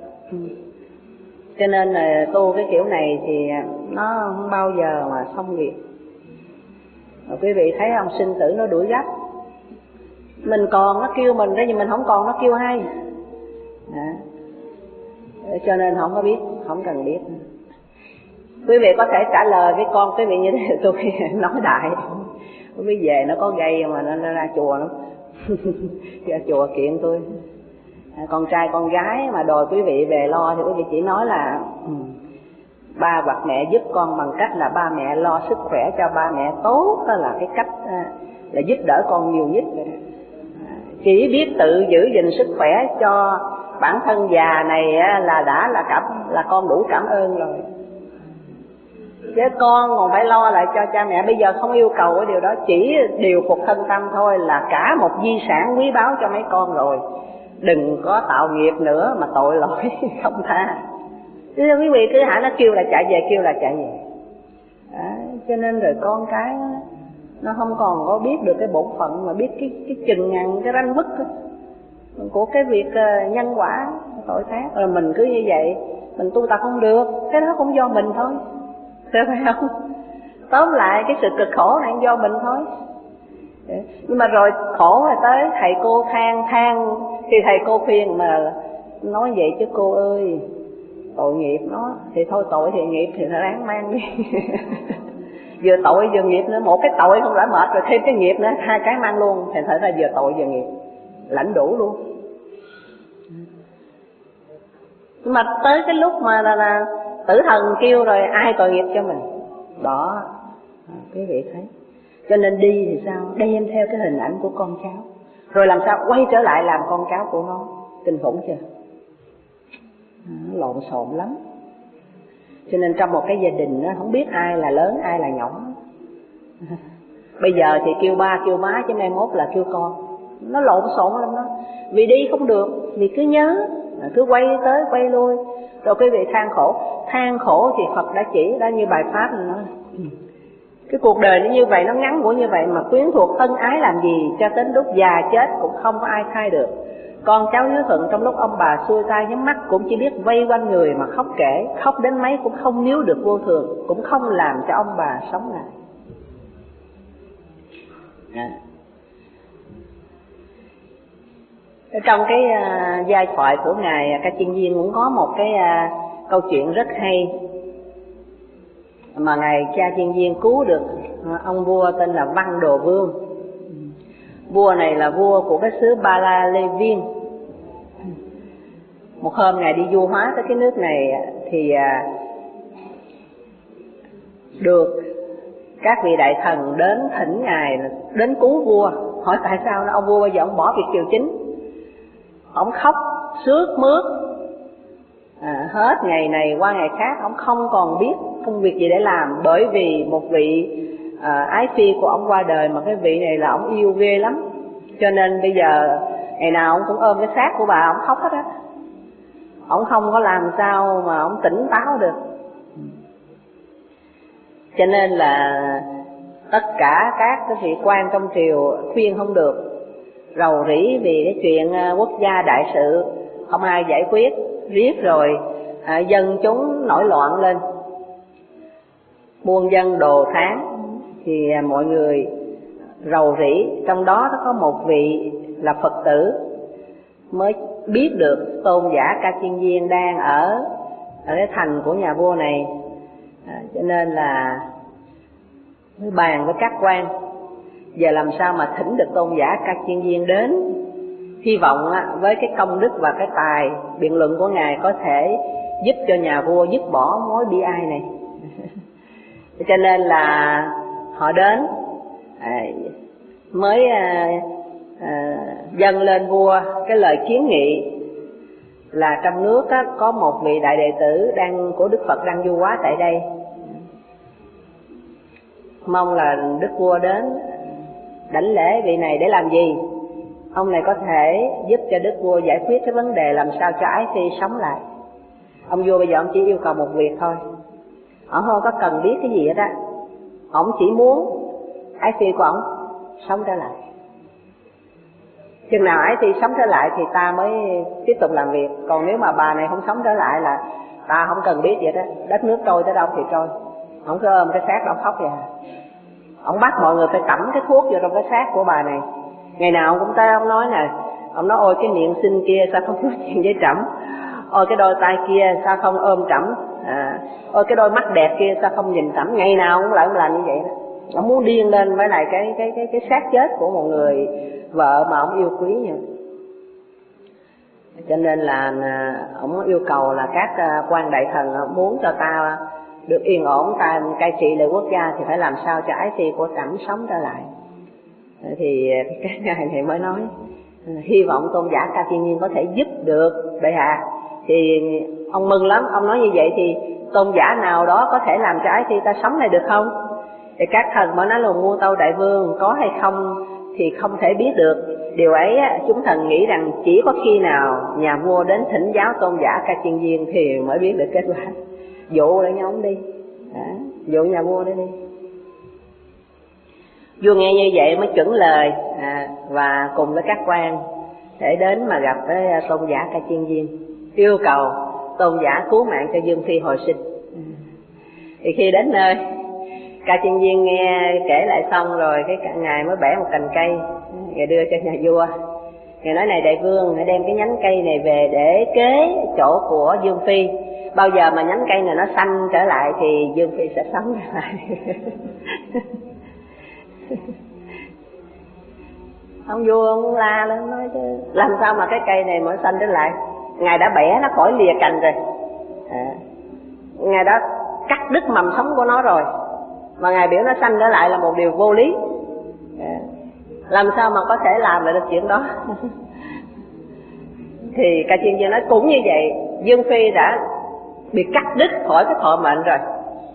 Cho nên là tu cái kiểu này thì nó không bao giờ mà xong việc. Rồi quý vị thấy ông sinh tử nó đuổi gấp. Mình còn nó kêu mình đó, nhưng mình không còn nó kêu hay. Đó. Cho nên không có biết, không cần biết. Quý vị có thể trả lời với con quý vị như thế, tôi nói đại. Quý vị về nó có gây mà nó, nó ra chùa nó ra chùa kiện tôi. Con trai con gái mà đòi quý vị về lo thì quý vị chỉ nói là um, ba hoặc mẹ giúp con bằng cách là ba mẹ lo sức khỏe cho ba mẹ tốt, đó là cái cách là giúp đỡ con nhiều nhất. Chỉ biết tự giữ gìn sức khỏe cho bản thân già này là đã là cảm là con đủ cảm ơn rồi. Chứ con còn phải lo lại cho cha mẹ. Bây giờ không yêu cầu cái điều đó, chỉ điều phục thân tâm thôi là cả một di sản quý báu cho mấy con rồi. Đừng có tạo nghiệp nữa mà tội lỗi không tha. Chứ quý vị cứ hả nó kêu là chạy về, kêu là chạy về. Đó, cho nên rồi con cái nó, nó không còn có biết được cái bổn phận, mà biết cái cái chừng ngằn, cái ranh mức của cái việc nhân quả tội khác. Rồi mình cứ như vậy, mình tu tập không được, cái đó cũng do mình thôi, phải không? Tóm lại cái sự cực khổ này do mình thôi. Nhưng mà rồi khổ rồi tới thầy cô than than thì thầy cô khuyên mà nói vậy chứ cô ơi, tội nghiệp nó thì thôi, tội thì nghiệp thì nó ráng mang đi. Vừa tội vừa nghiệp nữa, một cái tội không đã mệt rồi thêm cái nghiệp nữa, hai cái mang luôn thì thật ra vừa tội vừa nghiệp, lãnh đủ luôn. Nhưng mà tới cái lúc mà là, là tử thần kêu rồi ai tội nghiệp cho mình. Đó, quý vị thấy. Cho nên đi thì sao? Đem theo cái hình ảnh của con cháu, rồi làm sao quay trở lại làm con cháu của nó. Kinh khủng chưa? Nó lộn xộn lắm. Cho nên trong một cái gia đình nó không biết ai là lớn ai là nhỏ. Bây giờ thì kêu ba kêu má, chứ mai mốt là kêu con. Nó lộn xộn lắm đó. Vì đi không được, vì cứ nhớ, cứ quay tới quay lui. Rồi quý vị than khổ. Than khổ thì Phật đã chỉ đó, như bài pháp này nói, cái cuộc đời nó như vậy, nó ngắn ngủi như vậy mà quyến thuộc ân ái làm gì, cho đến lúc già chết cũng không có ai thay được. Con cháu hiếu thuận trong lúc ông bà xuôi tay nhắm mắt cũng chỉ biết vây quanh người mà khóc kể, khóc đến mấy cũng không níu được vô thường, cũng không làm cho ông bà sống lại. À. Trong cái uh, giai thoại của ngài Ca Chiên Viên cũng có một cái uh, câu chuyện rất hay mà ngài Ca Chiên Viên cứu được uh, ông vua tên là Văn Đồ Vương. Vua này là vua của cái xứ Ba La Lê Viên. Một hôm ngài đi du hóa tới cái nước này thì uh, được các vị đại thần đến thỉnh ngài đến cứu vua. Hỏi tại sao ông vua bây giờ ông bỏ việc triều chính, ông khóc sướt mướt à, hết ngày này qua ngày khác, ông không còn biết công việc gì để làm, bởi vì một vị à, ái phi của ông qua đời, mà cái vị này là ông yêu ghê lắm. Cho nên bây giờ ngày nào ông cũng ôm cái xác của bà, ông khóc hết á. Ông không có làm sao mà ông tỉnh táo được. Cho nên là tất cả các cái vị quan trong triều khuyên không được, rầu rĩ vì cái chuyện quốc gia đại sự không ai giải quyết, riết rồi à, dân chúng nổi loạn lên, muôn dân đồ tháng, thì à, mọi người rầu rĩ. Trong đó có một vị là Phật tử mới biết được tôn giả Ca Chiên Viên đang ở ở cái thành của nhà vua này, à, cho nên là mới bàn với các quan giờ làm sao mà thỉnh được tôn giả Ca Chiên Viên đến, hy vọng với cái công đức và cái tài biện luận của ngài có thể giúp cho nhà vua dứt bỏ mối bi ai này. Cho nên là họ đến à, mới à, à, dâng lên vua cái lời kiến nghị là trong nước á, có một vị đại đệ tử đang của Đức Phật đang du hóa tại đây, mong là đức vua đến đảnh lễ vị này để làm gì? Ông này có thể giúp cho đức vua giải quyết cái vấn đề làm sao cho ái phi sống lại. Ông vua bây giờ ông chỉ yêu cầu một việc thôi, ông không có cần biết cái gì hết á, ông chỉ muốn ái phi của ông sống trở lại. Chừng nào ái phi sống trở lại thì ta mới tiếp tục làm việc, còn nếu mà bà này không sống trở lại là ta không cần biết vậy đó, đất nước trôi tới đâu thì trôi. Ông cứ ôm cái xác đó ông khóc vậy. Ông bắt mọi người phải tẩm cái thuốc vô trong cái xác của bà này. Ngày nào ông cũng tới ông nói nè, ông nói ôi cái miệng xinh kia sao không nói chuyện với trẫm, ôi cái đôi tay kia sao không ôm trẫm, à, ôi cái đôi mắt đẹp kia sao không nhìn trẫm. Ngày nào ông lại ông làm như vậy đó. Ông muốn điên lên với lại cái cái cái cái xác chết của một người vợ mà ông yêu quý như. Cho nên là ông yêu cầu là các quan đại thần muốn cho ta được yên ổn, ta cai trị lại quốc gia thì phải làm sao cho ái phi của trẫm sống trở lại. Thì cái ngài này mới nói hy vọng tôn giả Ca Chiên Viên có thể giúp được bệ hạ. Thì ông mừng lắm, ông nói như vậy thì tôn giả nào đó có thể làm cho ái phi ta sống lại được không? Thì các thần mới nói là Muôn Tâu Đại Vương có hay không thì không thể biết được. Điều ấy chúng thần nghĩ rằng chỉ có khi nào nhà vua đến thỉnh giáo tôn giả Ca Chiên Viên thì mới biết được kết quả. Dụ lại nhóm đi, à, dụ nhà vua đi đi. Vua nghe như vậy mới chuẩn lời à, và cùng với các quan để đến mà gặp với tôn giả Ca Chiên Viên, yêu cầu tôn giả cứu mạng cho Dương Phi hồi sinh. Thì khi đến nơi, Ca Chiên Viên nghe kể lại xong rồi, cái ngài mới bẻ một cành cây, ngài đưa cho nhà vua. Ngài nói này đại vương, hãy đem cái nhánh cây này về để kế chỗ của Dương Phi. Bao giờ mà nhánh cây này nó xanh trở lại thì Dương Phi sẽ sống trở lại. Ông vua ông la lên nói chứ làm sao mà cái cây này mới xanh trở lại. Ngài đã bẻ nó khỏi lìa cành rồi, à, Ngài đã cắt đứt mầm sống của nó rồi, mà Ngài biểu nó sanh trở lại là một điều vô lý. à, Làm sao mà có thể làm lại được chuyện đó? Thì Ca Chiên Dương nói cũng như vậy, Dương Phi đã bị cắt đứt khỏi cái thọ mệnh rồi,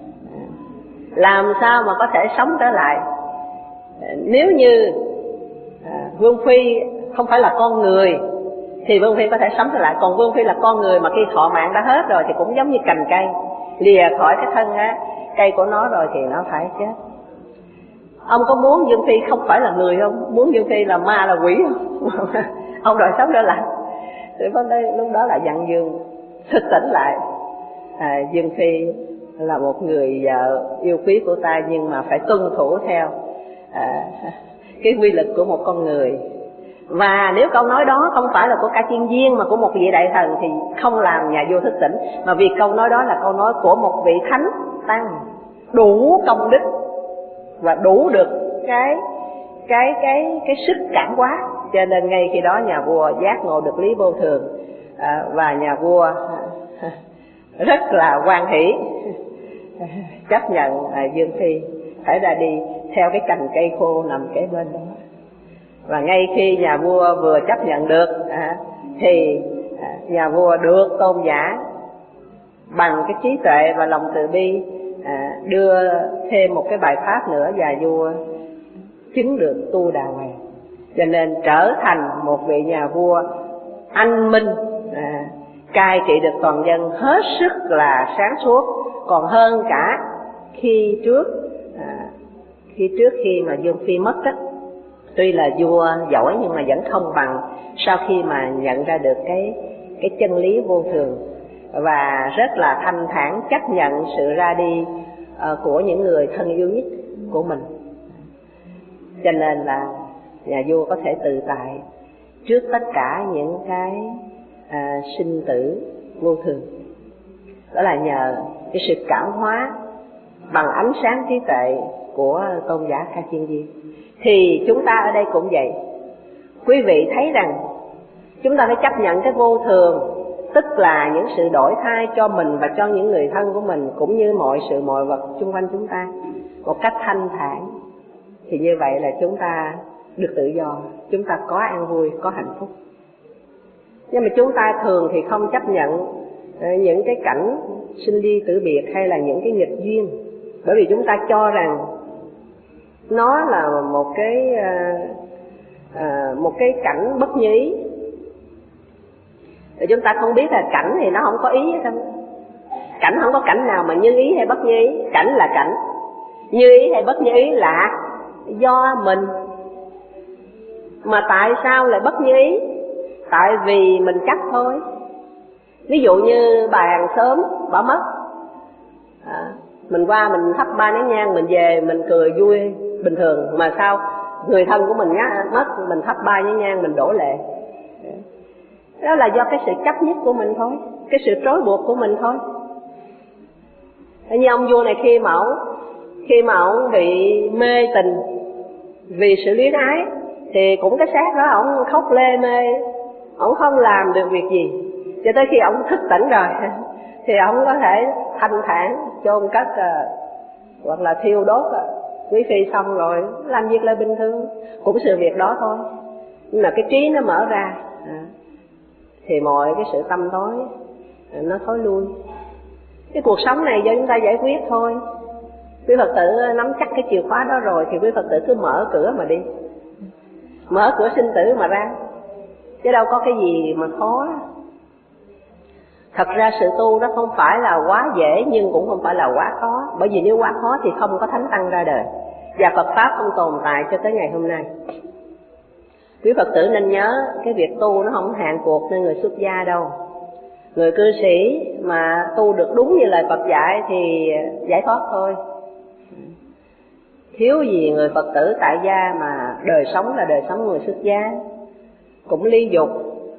làm sao mà có thể sống trở lại? Nếu như à, Vương Phi không phải là con người thì Vương Phi có thể sống trở lại, còn Vương Phi là con người mà khi thọ mạng đã hết rồi thì cũng giống như cành cây lìa khỏi cái thân á, cây của nó rồi thì nó phải chết. Ông có muốn Dương Phi không phải là người không? Muốn Dương Phi là ma là quỷ không? Ông đòi sống trở lại. Thì lúc đó là dặn Dương thức tỉnh lại, à, Dương Phi là một người vợ yêu quý của ta, nhưng mà phải tuân thủ theo à, cái quy luật của một con người. Và nếu câu nói đó không phải là của Ca Chiên Viên mà của một vị đại thần thì không làm nhà vua thức tỉnh, mà vì câu nói đó là câu nói của một vị thánh tăng đủ công đức và đủ được cái cái cái cái sức cảm hóa, cho nên ngay khi đó nhà vua giác ngộ được lý vô thường, à, và nhà vua rất là hoan hỷ chấp nhận à, Dương Phi phải ra đi theo cái cành cây khô nằm kế bên đó. Và ngay khi nhà vua vừa chấp nhận được à, thì à, nhà vua được tôn giả bằng cái trí tuệ và lòng từ bi à, đưa thêm một cái bài pháp nữa, và vua chứng được tu đà hoàng, cho nên trở thành một vị nhà vua anh minh, à, cai trị được toàn dân hết sức là sáng suốt, còn hơn cả khi trước à, khi trước khi mà Dương Phi mất đó. Tuy là vua giỏi nhưng mà vẫn không bằng sau khi mà nhận ra được cái cái chân lý vô thường, và rất là thanh thản chấp nhận sự ra đi uh, của những người thân yêu nhất của mình. Cho nên là nhà vua có thể tự tại trước tất cả những cái à, sinh tử vô thường. Đó là nhờ cái sự cảm hóa bằng ánh sáng trí tuệ của tôn giả Ca Chiên Viên. Thì chúng ta ở đây cũng vậy. Quý vị thấy rằng chúng ta phải chấp nhận cái vô thường, tức là những sự đổi thay cho mình và cho những người thân của mình, cũng như mọi sự mọi vật xung quanh chúng ta, một cách thanh thản. Thì như vậy là chúng ta được tự do, chúng ta có an vui, có hạnh phúc. Nhưng mà chúng ta thường thì không chấp nhận những cái cảnh sinh ly tử biệt hay là những cái nghịch duyên, bởi vì chúng ta cho rằng nó là một cái à, à, một cái cảnh bất như ý. Rồi chúng ta không biết là cảnh thì nó không có ý hết không. Cảnh không có cảnh nào mà như ý hay bất như ý. Cảnh là cảnh, như ý hay bất như ý là do mình. Mà tại sao lại bất như ý? Tại vì mình chấp thôi. Ví dụ như bà hàng xóm bà mất, à, mình qua mình thắp ba nén nhang, mình về mình cười vui bình thường. Mà sao người thân của mình nhá, mất, mình thắp ba nén nhang mình đổ lệ. Đó là do cái sự chấp nhất của mình thôi, cái sự trói buộc của mình thôi. Như ông vua này khi mà ổng khi mà ổng bị mê tình vì sự luyến ái, thì cũng cái xác đó ổng khóc lê mê, ổng không làm được việc gì, cho tới khi ổng thức tỉnh rồi thì ổng có thể thanh thản chôn cất hoặc là thiêu đốt quý phi xong rồi làm việc lại bình thường, cũng sự việc đó thôi. Nhưng mà cái trí nó mở ra thì mọi cái sự tâm tối nó thối lui. Cái cuộc sống này do chúng ta giải quyết thôi. Quý Phật tử nắm chắc cái chìa khóa đó rồi thì quý Phật tử cứ mở cửa mà đi, mở cửa sinh tử mà ra, chứ đâu có cái gì mà khó. Thật ra sự tu nó không phải là quá dễ, nhưng cũng không phải là quá khó. Bởi vì nếu quá khó thì không có thánh tăng ra đời, và Phật Pháp không tồn tại cho tới ngày hôm nay. Quý Phật tử nên nhớ, cái việc tu nó không hạn cuộc nên người xuất gia đâu. Người cư sĩ mà tu được đúng như lời Phật dạy thì giải thoát thôi. Thiếu gì người Phật tử tại gia mà đời sống là đời sống người xuất gia, cũng ly dục,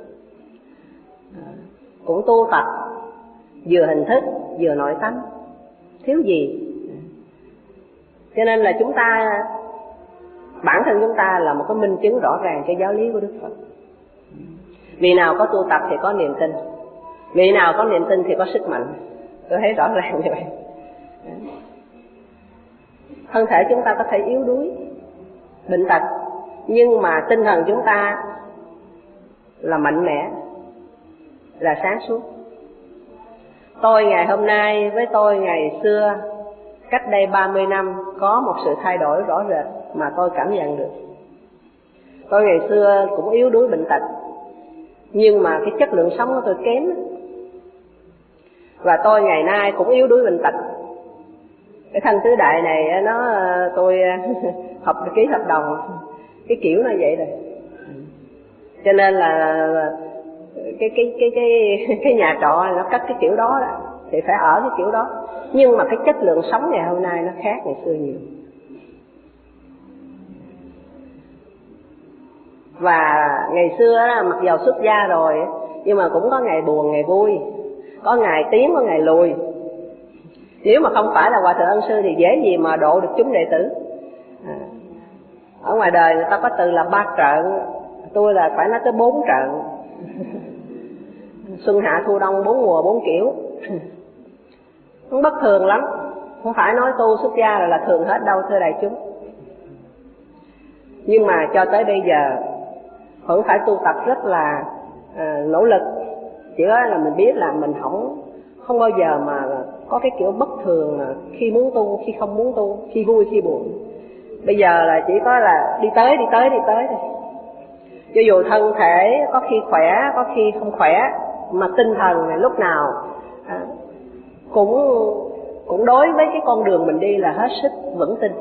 cũng tu tập, vừa hình thức vừa nội tâm, thiếu gì. Cho nên là chúng ta, bản thân chúng ta là một cái minh chứng rõ ràng cho giáo lý của Đức Phật. Vì nào có tu tập thì có niềm tin, Vị nào có niềm tin thì có sức mạnh, tôi thấy rõ ràng như vậy. Thân thể chúng ta có thể yếu đuối, bệnh tật, nhưng mà tinh thần chúng ta là mạnh mẽ, là sáng suốt. Tôi ngày hôm nay với tôi ngày xưa, cách đây ba mươi năm, có một sự thay đổi rõ rệt mà tôi cảm nhận được. Tôi ngày xưa cũng yếu đuối bệnh tật, nhưng mà cái chất lượng sống của tôi kém. Và tôi ngày nay cũng yếu đuối bệnh tật. Cái thân tứ đại này nó tôi học ký hợp đồng cái kiểu nó vậy rồi. Cho nên là cái cái cái cái cái nhà trọ nó cất cái kiểu đó, đó thì phải ở cái kiểu đó. Nhưng mà cái chất lượng sống ngày hôm nay nó khác ngày xưa nhiều. Và ngày xưa mặc dầu xuất gia rồi, nhưng mà cũng có ngày buồn, ngày vui, có ngày tiến, có ngày lùi. Nếu mà không phải là Hòa Thượng Ân Sư thì dễ gì mà độ được chúng đệ tử. À, ở ngoài đời người ta có từ là ba trận, tôi là phải nói tới bốn trận. Xuân hạ thu đông, bốn mùa bốn kiểu. Nó bất thường lắm, không phải nói tu xuất gia rồi là thường hết đâu thưa đại chúng. Nhưng mà cho tới bây giờ vẫn phải tu tập rất là à, nỗ lực. Chỉ có là mình biết là mình không không bao giờ mà có cái kiểu bất thường là khi muốn tu, khi không muốn tu, khi vui, khi buồn. Bây giờ là chỉ có là đi tới, đi tới, đi tới thôi. Cho dù thân thể có khi khỏe, có khi không khỏe, mà tinh thần này lúc nào à, cũng cũng đối với cái con đường mình đi là hết sức vững tin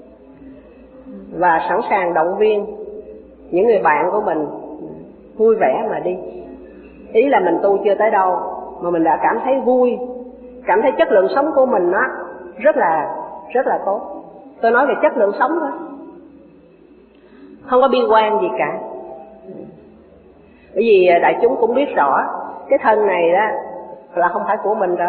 và sẵn sàng động viên những người bạn của mình vui vẻ mà đi. Ý là mình tu chưa tới đâu mà mình đã cảm thấy vui, cảm thấy chất lượng sống của mình nó rất là rất là tốt. Tôi nói về chất lượng sống thôi, không có bi quan gì cả. Bởi vì đại chúng cũng biết rõ cái thân này đó là không phải của mình rồi,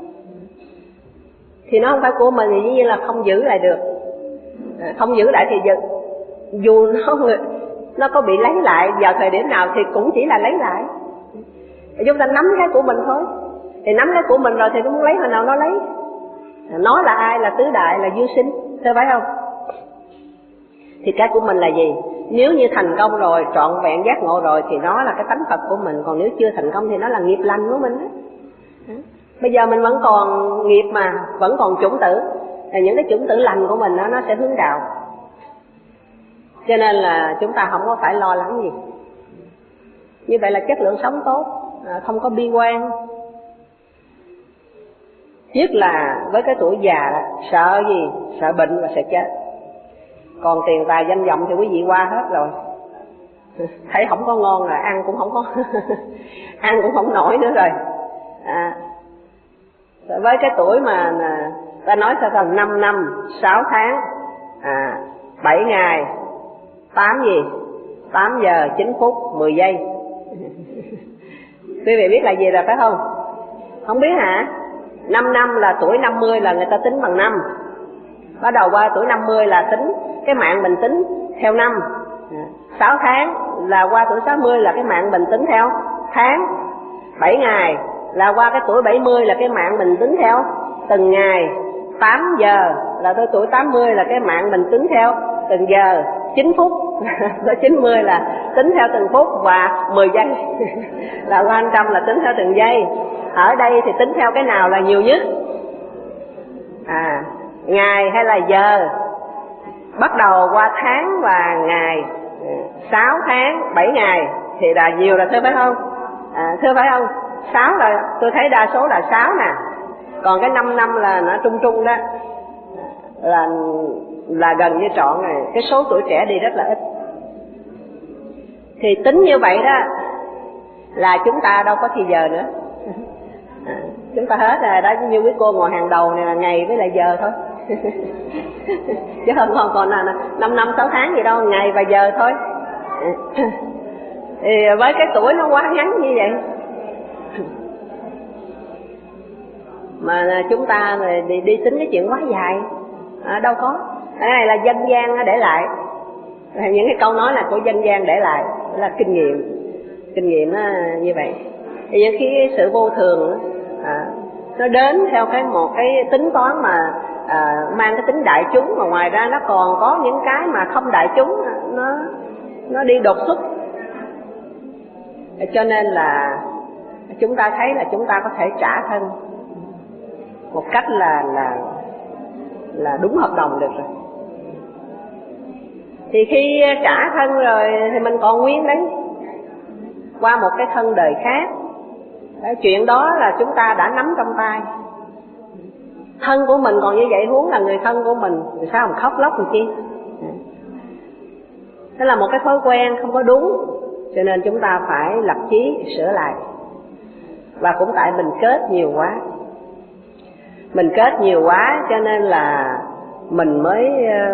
thì nó không phải của mình thì dĩ nhiên là không giữ lại được. Không giữ lại thì dù nó nó có bị lấy lại vào thời điểm nào thì cũng chỉ là lấy lại. Chúng ta nắm cái của mình thôi, thì nắm cái của mình rồi thì nó muốn lấy hồi nào nó lấy. Nó là ai? Là tứ đại, là dư sinh, thưa phải không? Thì cái của mình là gì? Nếu như thành công rồi, trọn vẹn giác ngộ rồi thì nó là cái tánh Phật của mình. Còn nếu chưa thành công thì nó là nghiệp lành của mình đó. Bây giờ mình vẫn còn nghiệp mà, vẫn còn chủng tử, thì những cái chủng tử lành của mình đó, nó sẽ hướng đạo. Cho nên là chúng ta không có phải lo lắng gì. Như vậy là chất lượng sống tốt, không có bi quan. Nhất là với cái tuổi già, sợ gì? Sợ bệnh và sợ chết. Còn tiền tài danh vọng thì quý vị qua hết rồi. Thấy không có ngon là ăn cũng không có ăn cũng không nổi nữa rồi. À, với cái tuổi mà ta nói sao thành năm năm, sáu tháng, à, bảy ngày, tám gì? tám giờ, chín phút, mười giây. Quý vị biết là gì rồi phải không? Không biết hả? năm năm là tuổi năm mươi là người ta tính bằng năm. Bắt đầu qua tuổi năm mươi là tính, cái mạng mình tính theo năm. Sáu tháng là qua tuổi sáu mươi là cái mạng mình tính theo tháng. Bảy ngày là qua cái tuổi bảy mươi là cái mạng mình tính theo từng ngày. Tám giờ là tới tuổi tám mươi là cái mạng mình tính theo từng giờ. Chín phút tới chín mươi là tính theo từng phút. Và mười giây là qua một trăm là tính theo từng giây. Ở đây thì tính theo cái nào là nhiều nhất? À, ngày hay là giờ? Bắt đầu qua tháng và ngày, sáu tháng, bảy ngày thì là nhiều là thưa phải không? À, thưa phải không? Sáu là tôi thấy đa số là sáu nè. Còn cái năm năm là nó trung trung đó, là là gần như trọn rồi. Cái số tuổi trẻ đi rất là ít. Thì tính như vậy đó là chúng ta đâu có thì giờ nữa. À, chúng ta hết rồi đó, như quý cô ngồi hàng đầu này là ngày với lại giờ thôi. Chứ không còn còn là năm năm sáu tháng gì đâu, ngày và giờ thôi. Thì với cái tuổi nó quá ngắn như vậy mà chúng ta đi, đi tính cái chuyện quá dài, à, đâu có. Cái này là dân gian để lại, những cái câu nói là của dân gian để lại, là kinh nghiệm, kinh nghiệm nó như vậy. Thì khi sự vô thường à, nó đến theo cái một cái tính toán mà à, mang cái tính đại chúng, mà ngoài ra nó còn có những cái mà không đại chúng, nó nó đi đột xuất. Cho nên là chúng ta thấy là chúng ta có thể trả thân một cách là là là đúng hợp đồng được rồi. Thì khi trả thân rồi thì mình còn nguyên đấy, qua một cái thân đời khác. Chuyện đó là chúng ta đã nắm trong tay. Thân của mình còn như vậy, huống là người thân của mình, thì sao mà khóc lóc làm chi? Đó là một cái thói quen không có đúng, cho nên chúng ta phải lập chí sửa lại. Và cũng tại mình kết nhiều quá, mình kết nhiều quá cho nên là mình mới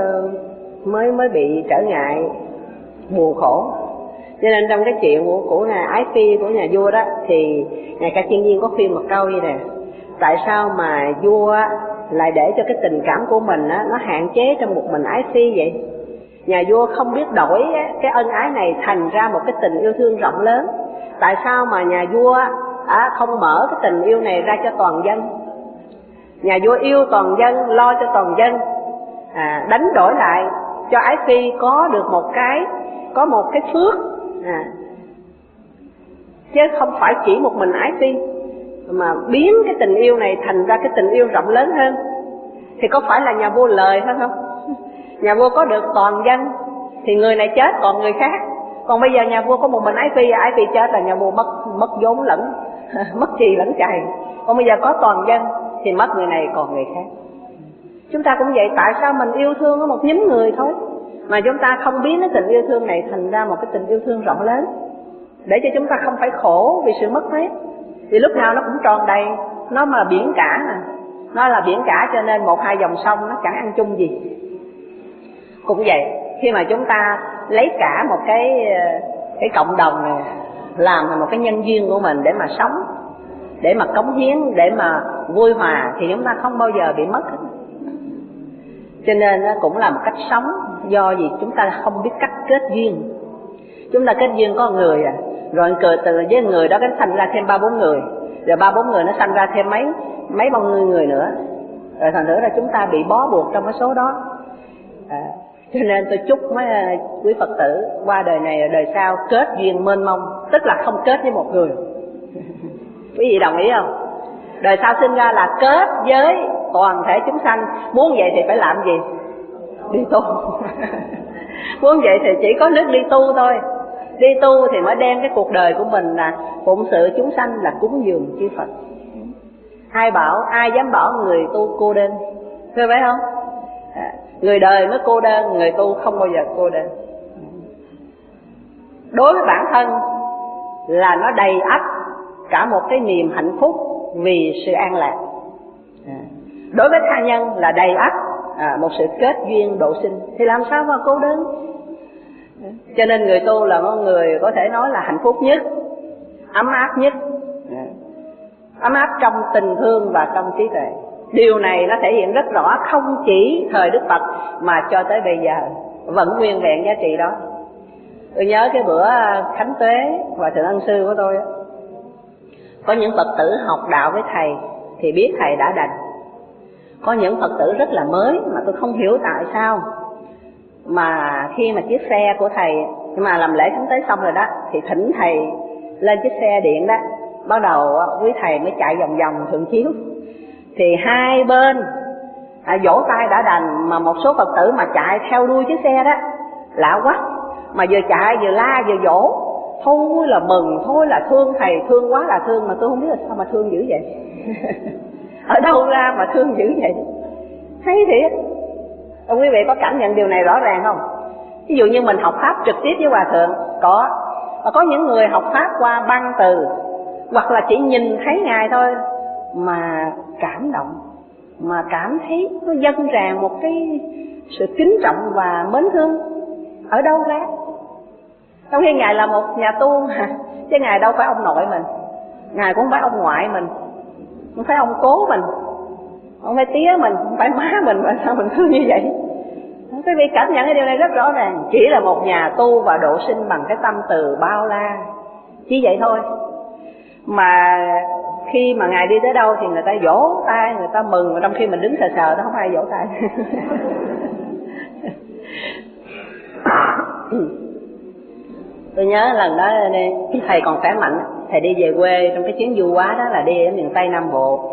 mới mới bị trở ngại, buồn khổ. Cho nên trong cái chuyện của, của ngài Ái Phi, của nhà vua đó, thì ngài Ca Chiên Viên có khuyên một câu như nè: tại sao mà vua lại để cho cái tình cảm của mình á, nó hạn chế trong một mình Ái Phi vậy? Nhà vua không biết đổi cái ân ái này thành ra một cái tình yêu thương rộng lớn. Tại sao mà nhà vua à, không mở cái tình yêu này ra cho toàn dân? Nhà vua yêu toàn dân, lo cho toàn dân, à, đánh đổi lại cho Ái Phi có được một cái có một cái phước, à, chứ không phải chỉ một mình Ái Phi, mà biến cái tình yêu này thành ra cái tình yêu rộng lớn hơn. Thì có phải là nhà vua lời phải không? Nhà vua có được toàn dân thì người này chết còn người khác. Còn bây giờ nhà vua có một mình Ái Phi, Ái Phi chết là nhà vua mất mất vốn lẫn mất trì lẫn chày. Còn bây giờ có toàn dân thì mất người này còn người khác. Chúng ta cũng vậy, tại sao mình yêu thương có một nhóm người thôi mà chúng ta không biến cái tình yêu thương này thành ra một cái tình yêu thương rộng lớn, để cho chúng ta không phải khổ vì sự mất mát. Vì lúc nào nó cũng tròn đầy, nó mà là biển cả mà. Nó là biển cả cho nên một hai dòng sông nó chẳng ăn chung gì. Cũng vậy, khi mà chúng ta lấy cả một cái cái cộng đồng này làm thành một cái nhân duyên của mình để mà sống, để mà cống hiến, để mà vui hòa, thì chúng ta không bao giờ bị mất hết. Cho nên nó cũng là một cách sống, do gì chúng ta không biết cách kết duyên. Chúng ta kết duyên có người à, rồi cờ từ với người đó cái thành ra thêm ba bốn người, rồi ba bốn người nó sanh ra thêm mấy mấy bao nhiêu người nữa, rồi thành thử là chúng ta bị bó buộc trong cái số đó. À, cho nên tôi chúc mấy quý Phật tử qua đời này đời sau kết duyên mênh mông, tức là không kết với một người. Quý vị đồng ý không? Đời sau sinh ra là kết với toàn thể chúng sanh. Muốn vậy thì phải làm gì? Đi tu. Muốn vậy thì chỉ có nước đi tu thôi. Đi tu thì mới đem cái cuộc đời của mình là phụng sự chúng sanh, là cúng dường chư Phật. Ai bảo, ai dám bảo người tu cô đơn? Phải phải không? À, người đời mới cô đơn, người tu không bao giờ cô đơn. Đối với bản thân là nó đầy ắp cả một cái niềm hạnh phúc vì sự an lạc. À, đối với tha nhân là đầy ắp à, một sự kết duyên độ sinh, thì làm sao mà cô đơn? À, cho nên người tu là một người có thể nói là hạnh phúc nhất, ấm áp nhất, à, ấm áp trong tình thương và trong trí tuệ. Điều này nó thể hiện rất rõ, không chỉ thời Đức Phật mà cho tới bây giờ vẫn nguyên vẹn giá trị đó. Tôi nhớ cái bữa khánh tuế Hòa Thượng Ân Sư của tôi, có những Phật tử học đạo với thầy thì biết thầy đã đành. Có những Phật tử rất là mới mà tôi không hiểu tại sao mà khi mà chiếc xe của thầy, nhưng mà làm lễ khánh tế xong rồi đó, thì thỉnh thầy lên chiếc xe điện đó, bắt đầu quý thầy mới chạy vòng vòng thượng chiếu. Thì hai bên à, vỗ tay đã đành, mà một số Phật tử mà chạy theo đuôi chiếc xe đó lạ quá, mà vừa chạy vừa la vừa vỗ, thôi là mừng, thôi là thương thầy, thương quá là thương, mà tôi không biết là sao mà thương dữ vậy. Ở đâu ra mà thương dữ vậy? Thấy thiệt. Quý vị có cảm nhận điều này rõ ràng không? Ví dụ như mình học Pháp trực tiếp với Hòa Thượng, có. Và có những người học Pháp qua băng từ, hoặc là chỉ nhìn thấy Ngài thôi mà cảm động, mà cảm thấy nó dâng tràn một cái sự kính trọng và mến thương. Ở đâu ra? Trong khi Ngài là một nhà tu mà, chứ Ngài đâu phải ông nội mình, Ngài cũng không phải ông ngoại mình, không phải ông cố mình, không phải tía mình, không phải má mình, mà sao mình thương như vậy? Quý vị cảm nhận cái điều này rất rõ ràng. Chỉ là một nhà tu và độ sinh bằng cái tâm từ bao la, chỉ vậy thôi. Mà khi mà Ngài đi tới đâu thì người ta vỗ tay, người ta mừng, trong khi mình đứng sờ sờ nó không ai vỗ tay. Tôi nhớ lần đó thầy còn khỏe mạnh, thầy đi về quê trong cái chuyến du hóa đó, là đi ở miền Tây Nam Bộ.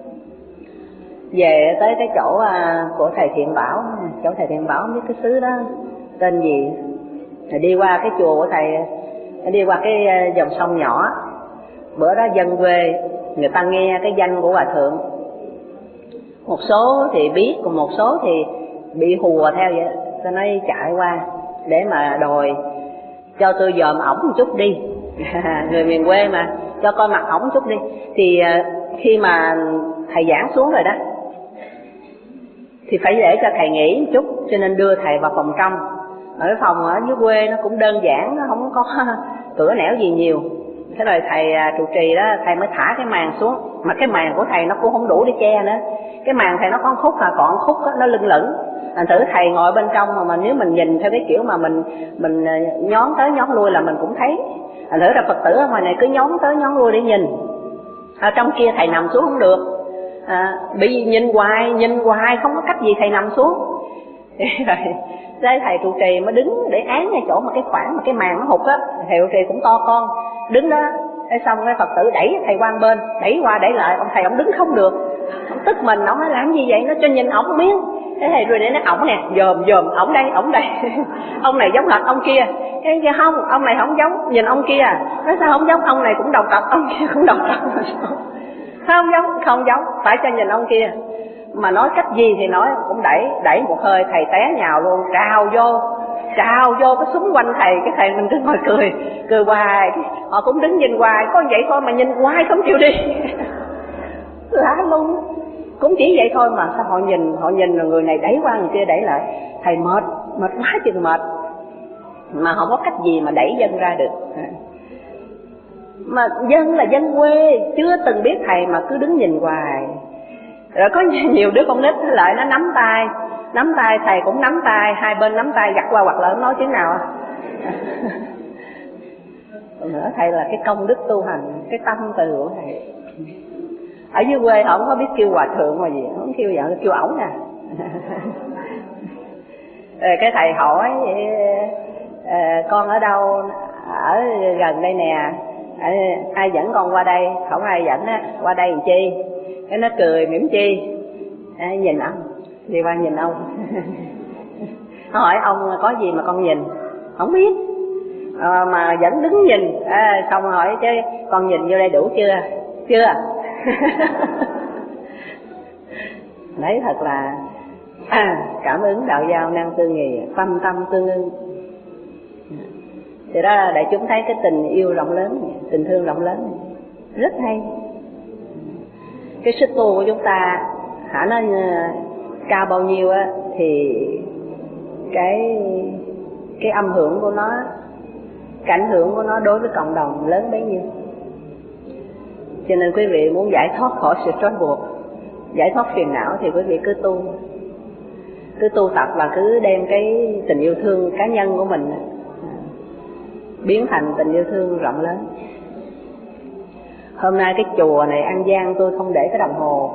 Về tới cái chỗ của thầy Thiện Bảo, chỗ thầy Thiện Bảo không biết cái xứ đó tên gì. Thầy đi qua cái chùa của thầy, đi qua cái dòng sông nhỏ. Bữa đó dân quê người ta nghe cái danh của hòa thượng, một số thì biết, còn một số thì bị hùa theo vậy. Tôi nói chạy qua để mà đòi cho tôi dòm ổng một chút đi. Người miền quê mà, cho coi mặt ổng một chút đi. Thì khi mà thầy giảng xuống rồi đó thì phải để cho thầy nghỉ một chút, cho nên đưa thầy vào phòng trong. Ở cái phòng ở dưới quê nó cũng đơn giản, nó không có cửa nẻo gì nhiều. Thế rồi thầy trụ trì đó, thầy mới thả cái màn xuống. Mà cái màn của thầy nó cũng không đủ để che nữa. Cái màn thầy nó có khúc là còn khúc đó, nó lưng lửng. Thành thử thầy ngồi bên trong mà, mà nếu mình nhìn theo cái kiểu mà mình mình nhón tới nhón lui là mình cũng thấy. Thành thử là Phật tử ở ngoài này cứ nhón tới nhón lui để nhìn. Ở trong kia thầy nằm xuống không được. À, bị nhìn hoài, nhìn hoài không có cách gì thầy nằm xuống. Rồi thế thầy trụ trì mới đứng để án ngay chỗ mà cái khoảng mà cái màn nó hụt á. Thầy trụ trì cũng to con, đứng đó. Thế xong cái Phật tử đẩy thầy qua bên, đẩy qua đẩy lại, ông thầy ông đứng không được. Ông tức mình, ông nói làm gì vậy, nó cho nhìn ổng miếng. Thế thầy rồi để nói ổng nè, dòm dòm, ổng đây, ổng đây. Ông này giống hệt ông kia. Cái kia không, ông này không giống, nhìn ông kia. Nói sao không giống, ông này cũng độc tập, ông kia cũng độc tập. Không giống, không giống, phải cho nhìn ông kia. Mà nói cách gì thì nói cũng đẩy, đẩy một hơi thầy té nhào luôn, trào vô, trào vô cái súng quanh thầy. Cái thầy mình cứ ngồi cười, cười hoài. Họ cũng đứng nhìn hoài, có vậy thôi mà nhìn hoài không chịu đi. Lạ luôn. Cũng chỉ vậy thôi mà sao họ nhìn, họ nhìn rồi người này đẩy qua người kia đẩy lại. Thầy mệt, mệt quá chừng mệt. Mà không có cách gì mà đẩy dân ra được. Mà dân là dân quê, chưa từng biết thầy mà cứ đứng nhìn hoài. Rồi có nhiều đứa con nít lại nó nắm tay, nắm tay thầy cũng nắm tay, hai bên nắm tay gặt qua hoặc là nói tiếng nào. Còn nữa thầy là cái công đức tu hành, cái tâm từ của thầy. Ở dưới quê họ không có biết kêu hòa thượng mà gì, không kêu vợ kêu ổng nè. Rồi cái thầy hỏi con ở đâu, ở gần đây nè, ai dẫn con qua đây? Không ai dẫn á, qua đây làm chi? Cái nó cười mỉm chi, à, nhìn ông, đi qua nhìn ông. Nó hỏi ông có gì mà con nhìn? Không biết, à, mà vẫn đứng nhìn. À, xong hỏi chứ con nhìn vô đây đủ chưa? Chưa. Đấy thật là à, cảm ứng đạo giao năng tương nghì, tâm tâm tương ưng. Thì đó là để chúng thấy cái tình yêu rộng lớn, tình thương rộng lớn, rất hay. Cái sức tu của chúng ta hả, nó cao bao nhiêu á thì cái cái âm hưởng của nó, cái ảnh hưởng của nó đối với cộng đồng lớn bấy nhiêu. Cho nên quý vị muốn giải thoát khỏi sự trói buộc, giải thoát phiền não thì quý vị cứ tu, cứ tu tập và cứ đem cái tình yêu thương cá nhân của mình biến thành tình yêu thương rộng lớn. Hôm nay cái chùa này An Giang tôi không để cái đồng hồ.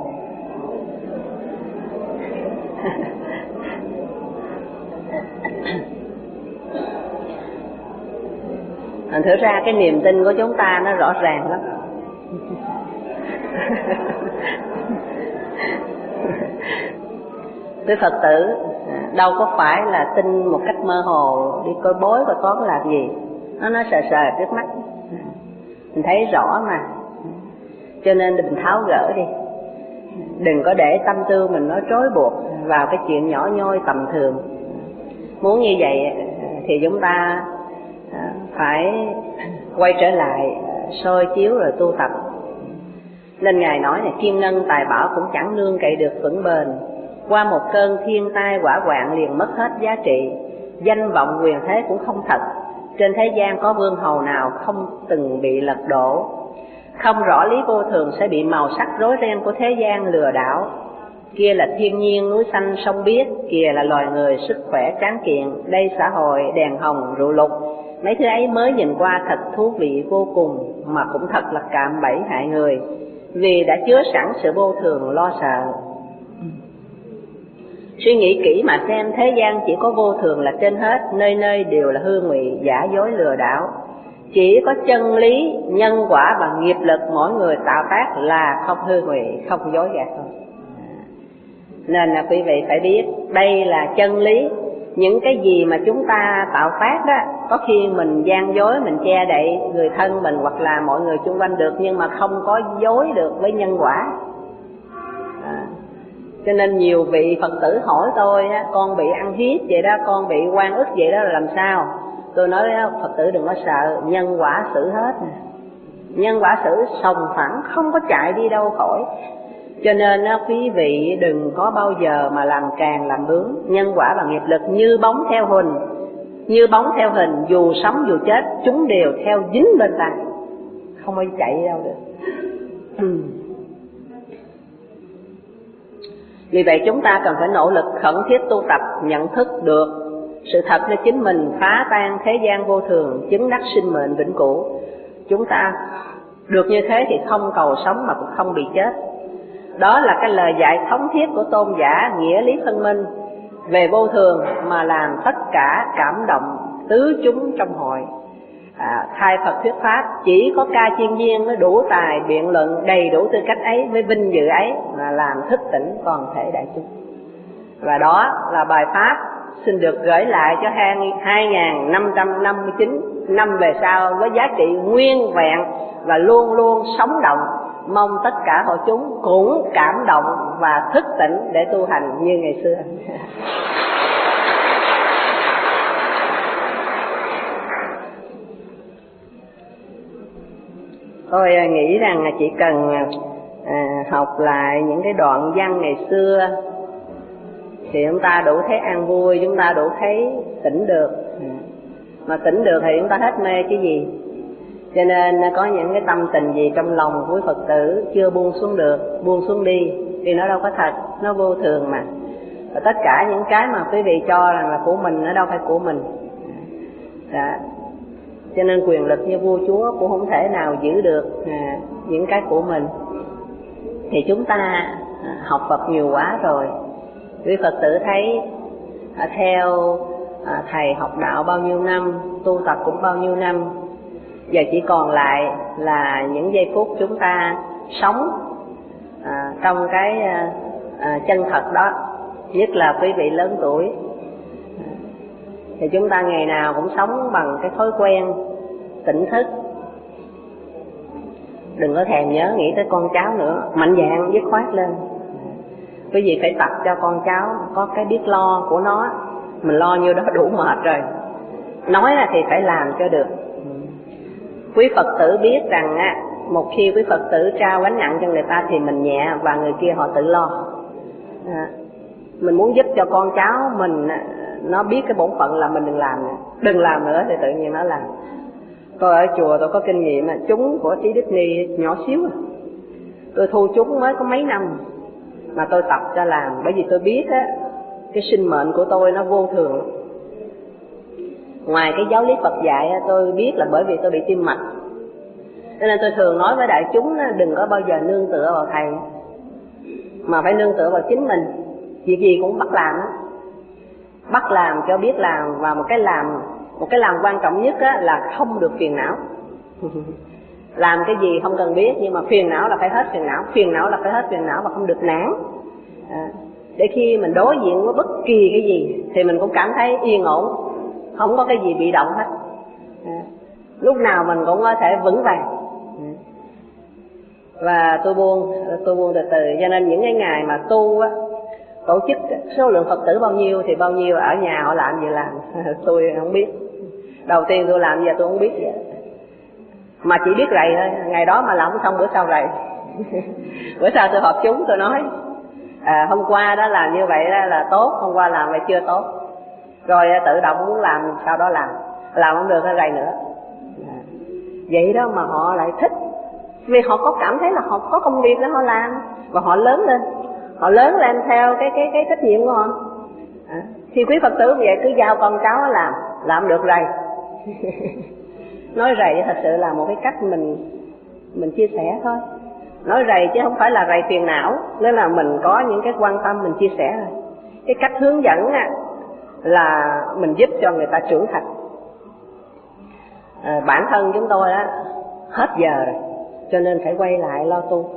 Thành thử ra cái niềm tin của chúng ta nó rõ ràng lắm. Với Phật tử đâu có phải là tin một cách mơ hồ, đi coi bói coi toán làm gì, nó nó sờ sờ trước mắt mình thấy rõ mà. Cho nên mình tháo gỡ đi, đừng có để tâm tư mình nó trói buộc vào cái chuyện nhỏ nhoi tầm thường. Muốn như vậy thì chúng ta phải quay trở lại soi chiếu rồi tu tập. Nên Ngài nói này, kim ngân tài bảo cũng chẳng nương cậy được vững bền, qua một cơn thiên tai hỏa hoạn liền mất hết giá trị. Danh vọng quyền thế cũng không thật, trên thế gian có vương hầu nào không từng bị lật đổ. Không rõ lý vô thường sẽ bị màu sắc rối ren của thế gian lừa đảo. Kia là thiên nhiên núi xanh sông biếc, kìa là loài người sức khỏe tráng kiện, đây xã hội đèn hồng rượu lục. mấy thứ ấy mới nhìn qua thật thú vị vô cùng, mà cũng thật là cạm bẫy hại người, vì đã chứa sẵn sự vô thường lo sợ. Suy nghĩ kỹ mà xem, thế gian chỉ có vô thường là trên hết, nơi nơi đều là hư ngụy, giả dối lừa đảo. Chỉ có chân lý, nhân quả và nghiệp lực mỗi người tạo tác là không hư ngụy, không dối gạt thôi. Nên là quý vị phải biết đây là chân lý. Những cái gì mà chúng ta tạo tác đó, có khi mình gian dối, mình che đậy người thân mình hoặc là mọi người xung quanh được, nhưng mà không có dối được với nhân quả. À, cho nên nhiều vị Phật tử hỏi tôi, con bị ăn hiếp vậy đó, con bị oan ức vậy đó là làm sao? Tôi nói Phật tử đừng có sợ, nhân quả xử hết. Nhân quả xử sòng phẳng, không có chạy đi đâu khỏi. Cho nên quý vị đừng có bao giờ mà làm càng làm bướng. Nhân quả và nghiệp lực như bóng theo hình, như bóng theo hình, dù sống dù chết chúng đều theo dính bên ta, không ai chạy đâu được. Vì vậy chúng ta cần phải nỗ lực khẩn thiết tu tập, nhận thức được sự thật để chính mình phá tan thế gian vô thường, chứng đắc sinh mệnh vĩnh cửu. Chúng ta được như thế thì không cầu sống mà cũng không bị chết. Đó là cái lời dạy thống thiết của tôn giả Nghĩa Lý Phân Minh về vô thường mà làm tất cả cảm động tứ chúng trong hội. À, thay Phật thuyết pháp, chỉ có Ca Chiên Viên mới đủ tài biện luận đầy đủ tư cách ấy, với vinh dự ấy mà làm thức tỉnh toàn thể đại chúng. Và đó là bài pháp xin được gửi lại cho hai nghìn năm trăm năm mươi chín năm về sau với giá trị nguyên vẹn và luôn luôn sống động. Mong tất cả hội chúng cũng cảm động và thức tỉnh để tu hành như ngày xưa. Tôi nghĩ rằng chỉ cần à, học lại những cái đoạn văn ngày xưa thì chúng ta đủ thấy an vui, chúng ta đủ thấy tỉnh được. Mà tỉnh được thì chúng ta hết mê cái gì. Cho nên có những cái tâm tình gì trong lòng của Phật tử chưa buông xuống được, buông xuống đi, vì nó đâu có thật, nó vô thường mà. Và tất cả những cái mà quý vị cho rằng là của mình, nó đâu phải của mình. Đó. Cho nên quyền lực như vua chúa cũng không thể nào giữ được à, những cái của mình. Thì chúng ta à, học Phật nhiều quá rồi. Quý Phật tử thấy à, theo à, thầy học đạo bao nhiêu năm, tu tập cũng bao nhiêu năm, giờ chỉ còn lại là những giây phút chúng ta sống à, trong cái à, à, chân thật đó. Nhất là quý vị lớn tuổi à, thì chúng ta ngày nào cũng sống bằng cái thói quen tỉnh thức. Đừng có thèm nhớ nghĩ tới con cháu nữa, mạnh dạn dứt khoát lên. Quý vị phải tập cho con cháu có cái biết lo của nó. Mình lo nhiêu đó đủ mệt rồi, nói là thì phải làm cho được. Quý Phật tử biết rằng á, một khi quý Phật tử trao gánh nặng cho người ta thì mình nhẹ và người kia họ tự lo. À, mình muốn giúp cho con cháu mình nó biết cái bổn phận là mình đừng làm nữa. Đừng làm nữa thì tự nhiên nó làm. Tôi ở chùa tôi có kinh nghiệm, chúng của Trí Đức Ni nhỏ xíu à. Tôi thu chúng mới có mấy năm mà tôi tập cho làm, bởi vì tôi biết á, cái sinh mệnh của tôi nó vô thường. Ngoài cái giáo lý Phật dạy tôi biết là bởi vì tôi bị tim mạch, cho nên tôi thường nói với đại chúng đừng có bao giờ nương tựa vào thầy, mà phải nương tựa vào chính mình. Việc gì cũng bắt làm á, bắt làm cho biết làm. Và một cái làm một cái làm quan trọng nhất á, là không được phiền não. Làm cái gì không cần biết, nhưng mà phiền não là phải hết phiền não, phiền não là phải hết phiền não và không được nản. À, để khi mình đối diện với bất kỳ cái gì thì mình cũng cảm thấy yên ổn, không có cái gì bị động hết. À, lúc nào mình cũng có thể vững vàng. À, và tôi buông, tôi buông từ từ. Cho nên những cái ngày mà tu á, tổ chức số lượng Phật tử bao nhiêu thì bao nhiêu, ở nhà họ làm gì làm. Tôi không biết. Đầu tiên tôi làm giờ tôi không biết vậy, mà chỉ biết rầy thôi. Ngày đó mà làm không xong bữa sau rầy. Bữa sau tôi họp chúng tôi nói à, hôm qua đó làm như vậy đó là tốt, hôm qua làm vậy chưa tốt. Rồi tự động muốn làm sau đó làm, làm không được nó rầy nữa. À, vậy đó mà họ lại thích, vì họ có cảm thấy là họ có công việc để họ làm, và họ lớn lên, họ lớn lên theo cái cái cái trách nhiệm của họ. À, thì quý Phật tử vậy cứ giao con cháu làm, làm được rầy. Nói rầy thật sự là một cái cách mình mình chia sẻ thôi. Nói rầy chứ không phải là rầy phiền não, nên là mình có những cái quan tâm mình chia sẻ thôi. Cái cách hướng dẫn á, là mình giúp cho người ta trưởng thành. À, bản thân chúng tôi á, hết giờ rồi, cho nên phải quay lại lo tu.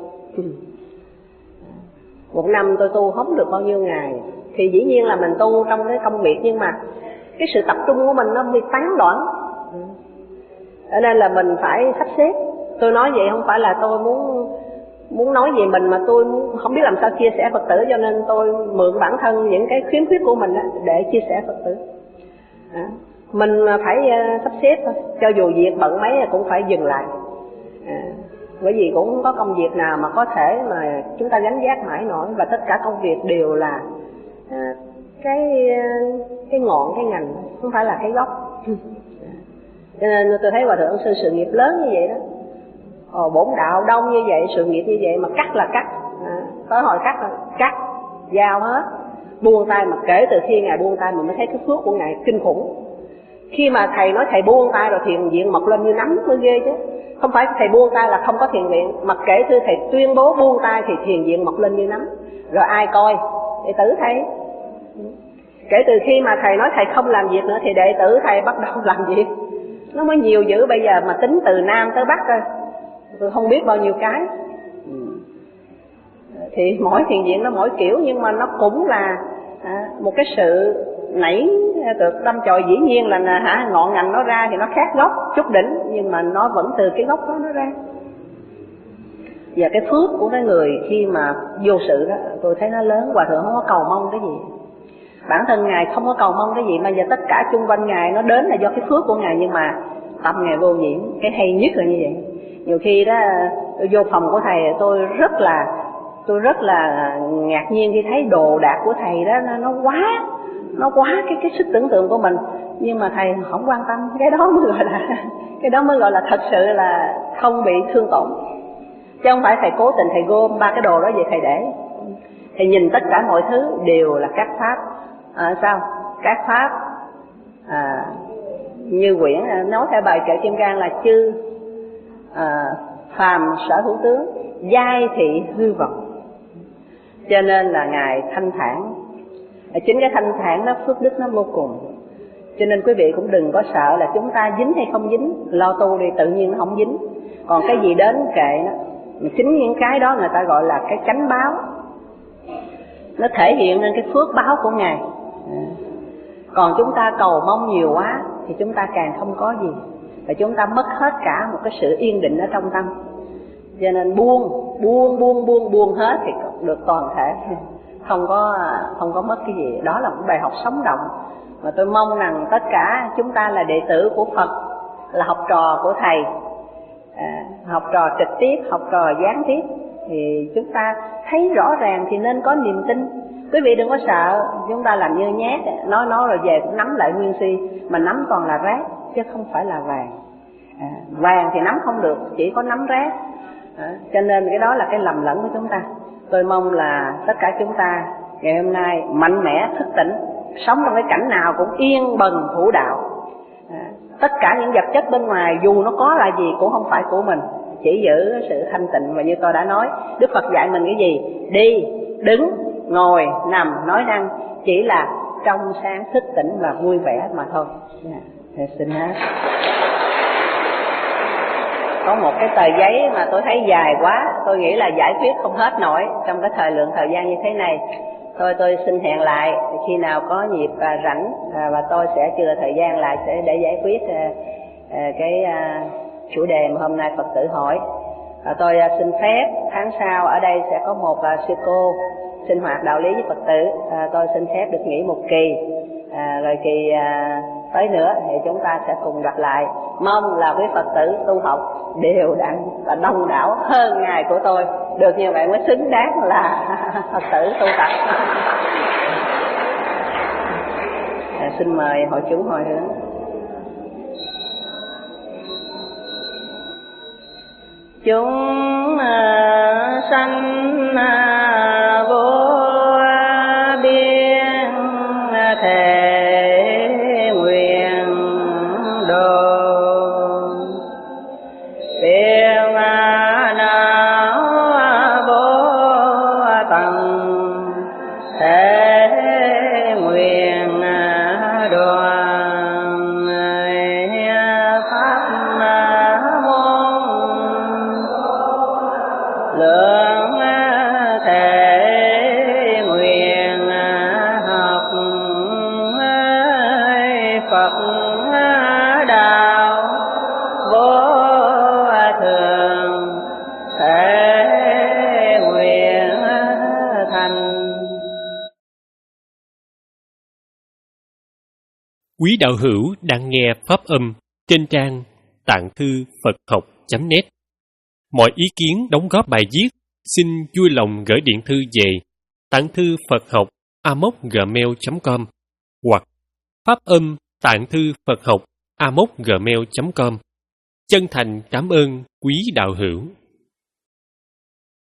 Một năm tôi tu không được bao nhiêu ngày, thì dĩ nhiên là mình tu trong cái công việc, nhưng mà cái sự tập trung của mình nó bị tán loạn. Ở nên là mình phải sắp xếp. Tôi nói vậy không phải là tôi muốn muốn nói về mình, mà tôi không biết làm sao chia sẻ Phật tử, cho nên tôi mượn bản thân những cái khiếm khuyết của mình đó, để chia sẻ Phật tử. À, mình phải uh, sắp xếp thôi, cho dù việc bận mấy cũng phải dừng lại. À, bởi vì cũng không có công việc nào mà có thể mà chúng ta gánh vác mãi nổi, và tất cả công việc đều là uh, cái uh, cái ngọn, cái ngành, không phải là cái gốc. Cho nên tôi thấy Hòa Thượng sư sự nghiệp lớn như vậy đó, Ồ, bổn đạo đông như vậy, sự nghiệp như vậy mà cắt là cắt. À, tới hồi cắt là cắt, giao hết, buông tay. Mà kể từ khi Ngài buông tay mình mới thấy cái phước của Ngài kinh khủng. Khi mà Thầy nói Thầy buông tay rồi thiền viện mọc lên như nấm mới ghê chứ. Không phải Thầy buông tay là không có thiền viện, mà kể từ Thầy tuyên bố buông tay thì thiền viện mọc lên như nấm. Rồi ai coi? Đệ tử Thầy. Kể từ khi mà Thầy nói Thầy không làm việc nữa thì đệ tử Thầy bắt đầu làm việc. Nó mới nhiều dữ. Bây giờ mà tính từ Nam tới Bắc rồi, tôi không biết bao nhiêu cái. Thì mỗi thiền viện nó mỗi kiểu, nhưng mà nó cũng là à, một cái sự nảy được đâm chồi. Dĩ nhiên là hả, ngọn ngành nó ra thì nó khác gốc chút đỉnh, nhưng mà nó vẫn từ cái gốc đó nó ra. Và cái phước của cái người khi mà vô sự đó, tôi thấy nó lớn. Hòa Thượng không có cầu mong cái gì, bản thân Ngài không có cầu mong cái gì, mà giờ tất cả chung quanh Ngài nó đến là do cái phước của Ngài. Nhưng mà tâm Ngài vô nhiễm. Cái hay nhất là như vậy. Nhiều khi đó tôi vô phòng của Thầy, tôi rất là tôi rất là ngạc nhiên khi thấy đồ đạc của Thầy đó nó, nó quá nó quá cái cái sức tưởng tượng của mình, nhưng mà Thầy không quan tâm. Cái đó mới gọi là cái đó mới gọi là thật sự là không bị thương tổn, chứ không phải Thầy cố tình Thầy gom ba cái đồ đó về Thầy để. Thầy nhìn tất cả mọi thứ đều là các pháp. À, sao các pháp à, như quyển nói theo bài kệ Kim Cang là chư à, phàm sở hữu tướng, giai thị hư vọng. Cho nên là Ngài thanh thản. Chính cái thanh thản đó phước đức nó vô cùng. Cho nên quý vị cũng đừng có sợ là chúng ta dính hay không dính, lo tu đi tự nhiên nó không dính. Còn cái gì đến kệ nó, chính những cái đó người ta gọi là cái chánh báo, nó thể hiện lên cái phước báo của Ngài. Còn chúng ta cầu mong nhiều quá thì chúng ta càng không có gì, và chúng ta mất hết cả một cái sự yên định ở trong tâm. Cho nên buông, buông, buông, buông, buông hết thì được toàn thể, không có không có mất cái gì. Đó là một bài học sống động mà tôi mong rằng tất cả chúng ta là đệ tử của Phật, là học trò của Thầy, à, học trò trực tiếp, học trò gián tiếp, thì chúng ta thấy rõ ràng thì nên có niềm tin. Quý vị đừng có sợ, chúng ta làm như nhát, nói nói rồi về cũng nắm lại nguyên si, mà nắm toàn là rác chứ không phải là vàng. À, vàng thì nắm không được, chỉ có nắm rác. À, cho nên cái đó là cái lầm lẫn của chúng ta. Tôi mong là tất cả chúng ta ngày hôm nay mạnh mẽ thức tỉnh, sống trong cái cảnh nào cũng yên bần thủ đạo. À, tất cả những vật chất bên ngoài dù nó có là gì cũng không phải của mình, chỉ giữ sự thanh tịnh. Và như tôi đã nói, Đức Phật dạy mình cái gì? Đi, đứng, ngồi, nằm, nói năng chỉ là trong sáng thức tỉnh và vui vẻ mà thôi. Yeah. Xin hết. Có một cái tờ giấy mà tôi thấy dài quá, tôi nghĩ là giải quyết không hết nổi trong cái thời lượng thời gian như thế này. Thôi tôi xin hẹn lại khi nào có dịp à, rảnh à, và tôi sẽ chừa thời gian lại sẽ để giải quyết à, à, cái à, chủ đề mà hôm nay Phật tử hỏi. À, tôi à, xin phép tháng sau ở đây sẽ có một à, sư cô sinh hoạt đạo lý với Phật tử. À, tôi xin phép được nghỉ một kỳ, à, rồi kỳ à, tới nữa thì chúng ta sẽ cùng gặp lại. Mong là quý Phật tử tu học đều đặn và đông đảo hơn ngày của tôi, được như vậy mới xứng đáng là Phật tử tu tập. À, xin mời hội chúng hồi hướng. Chúng sanh vô biên thể nguyện độ thể nguyện thành. Quý đạo hữu đang nghe pháp âm trên trang tạng thư Phật học chấm net. Mọi ý kiến đóng góp bài viết xin vui lòng gửi điện thư về tạng thư Phật học a m o c gmail chấm com hoặc pháp âm tạng thư Phật học a m o c gmail chấm com. Chân thành cảm ơn quý đạo hữu.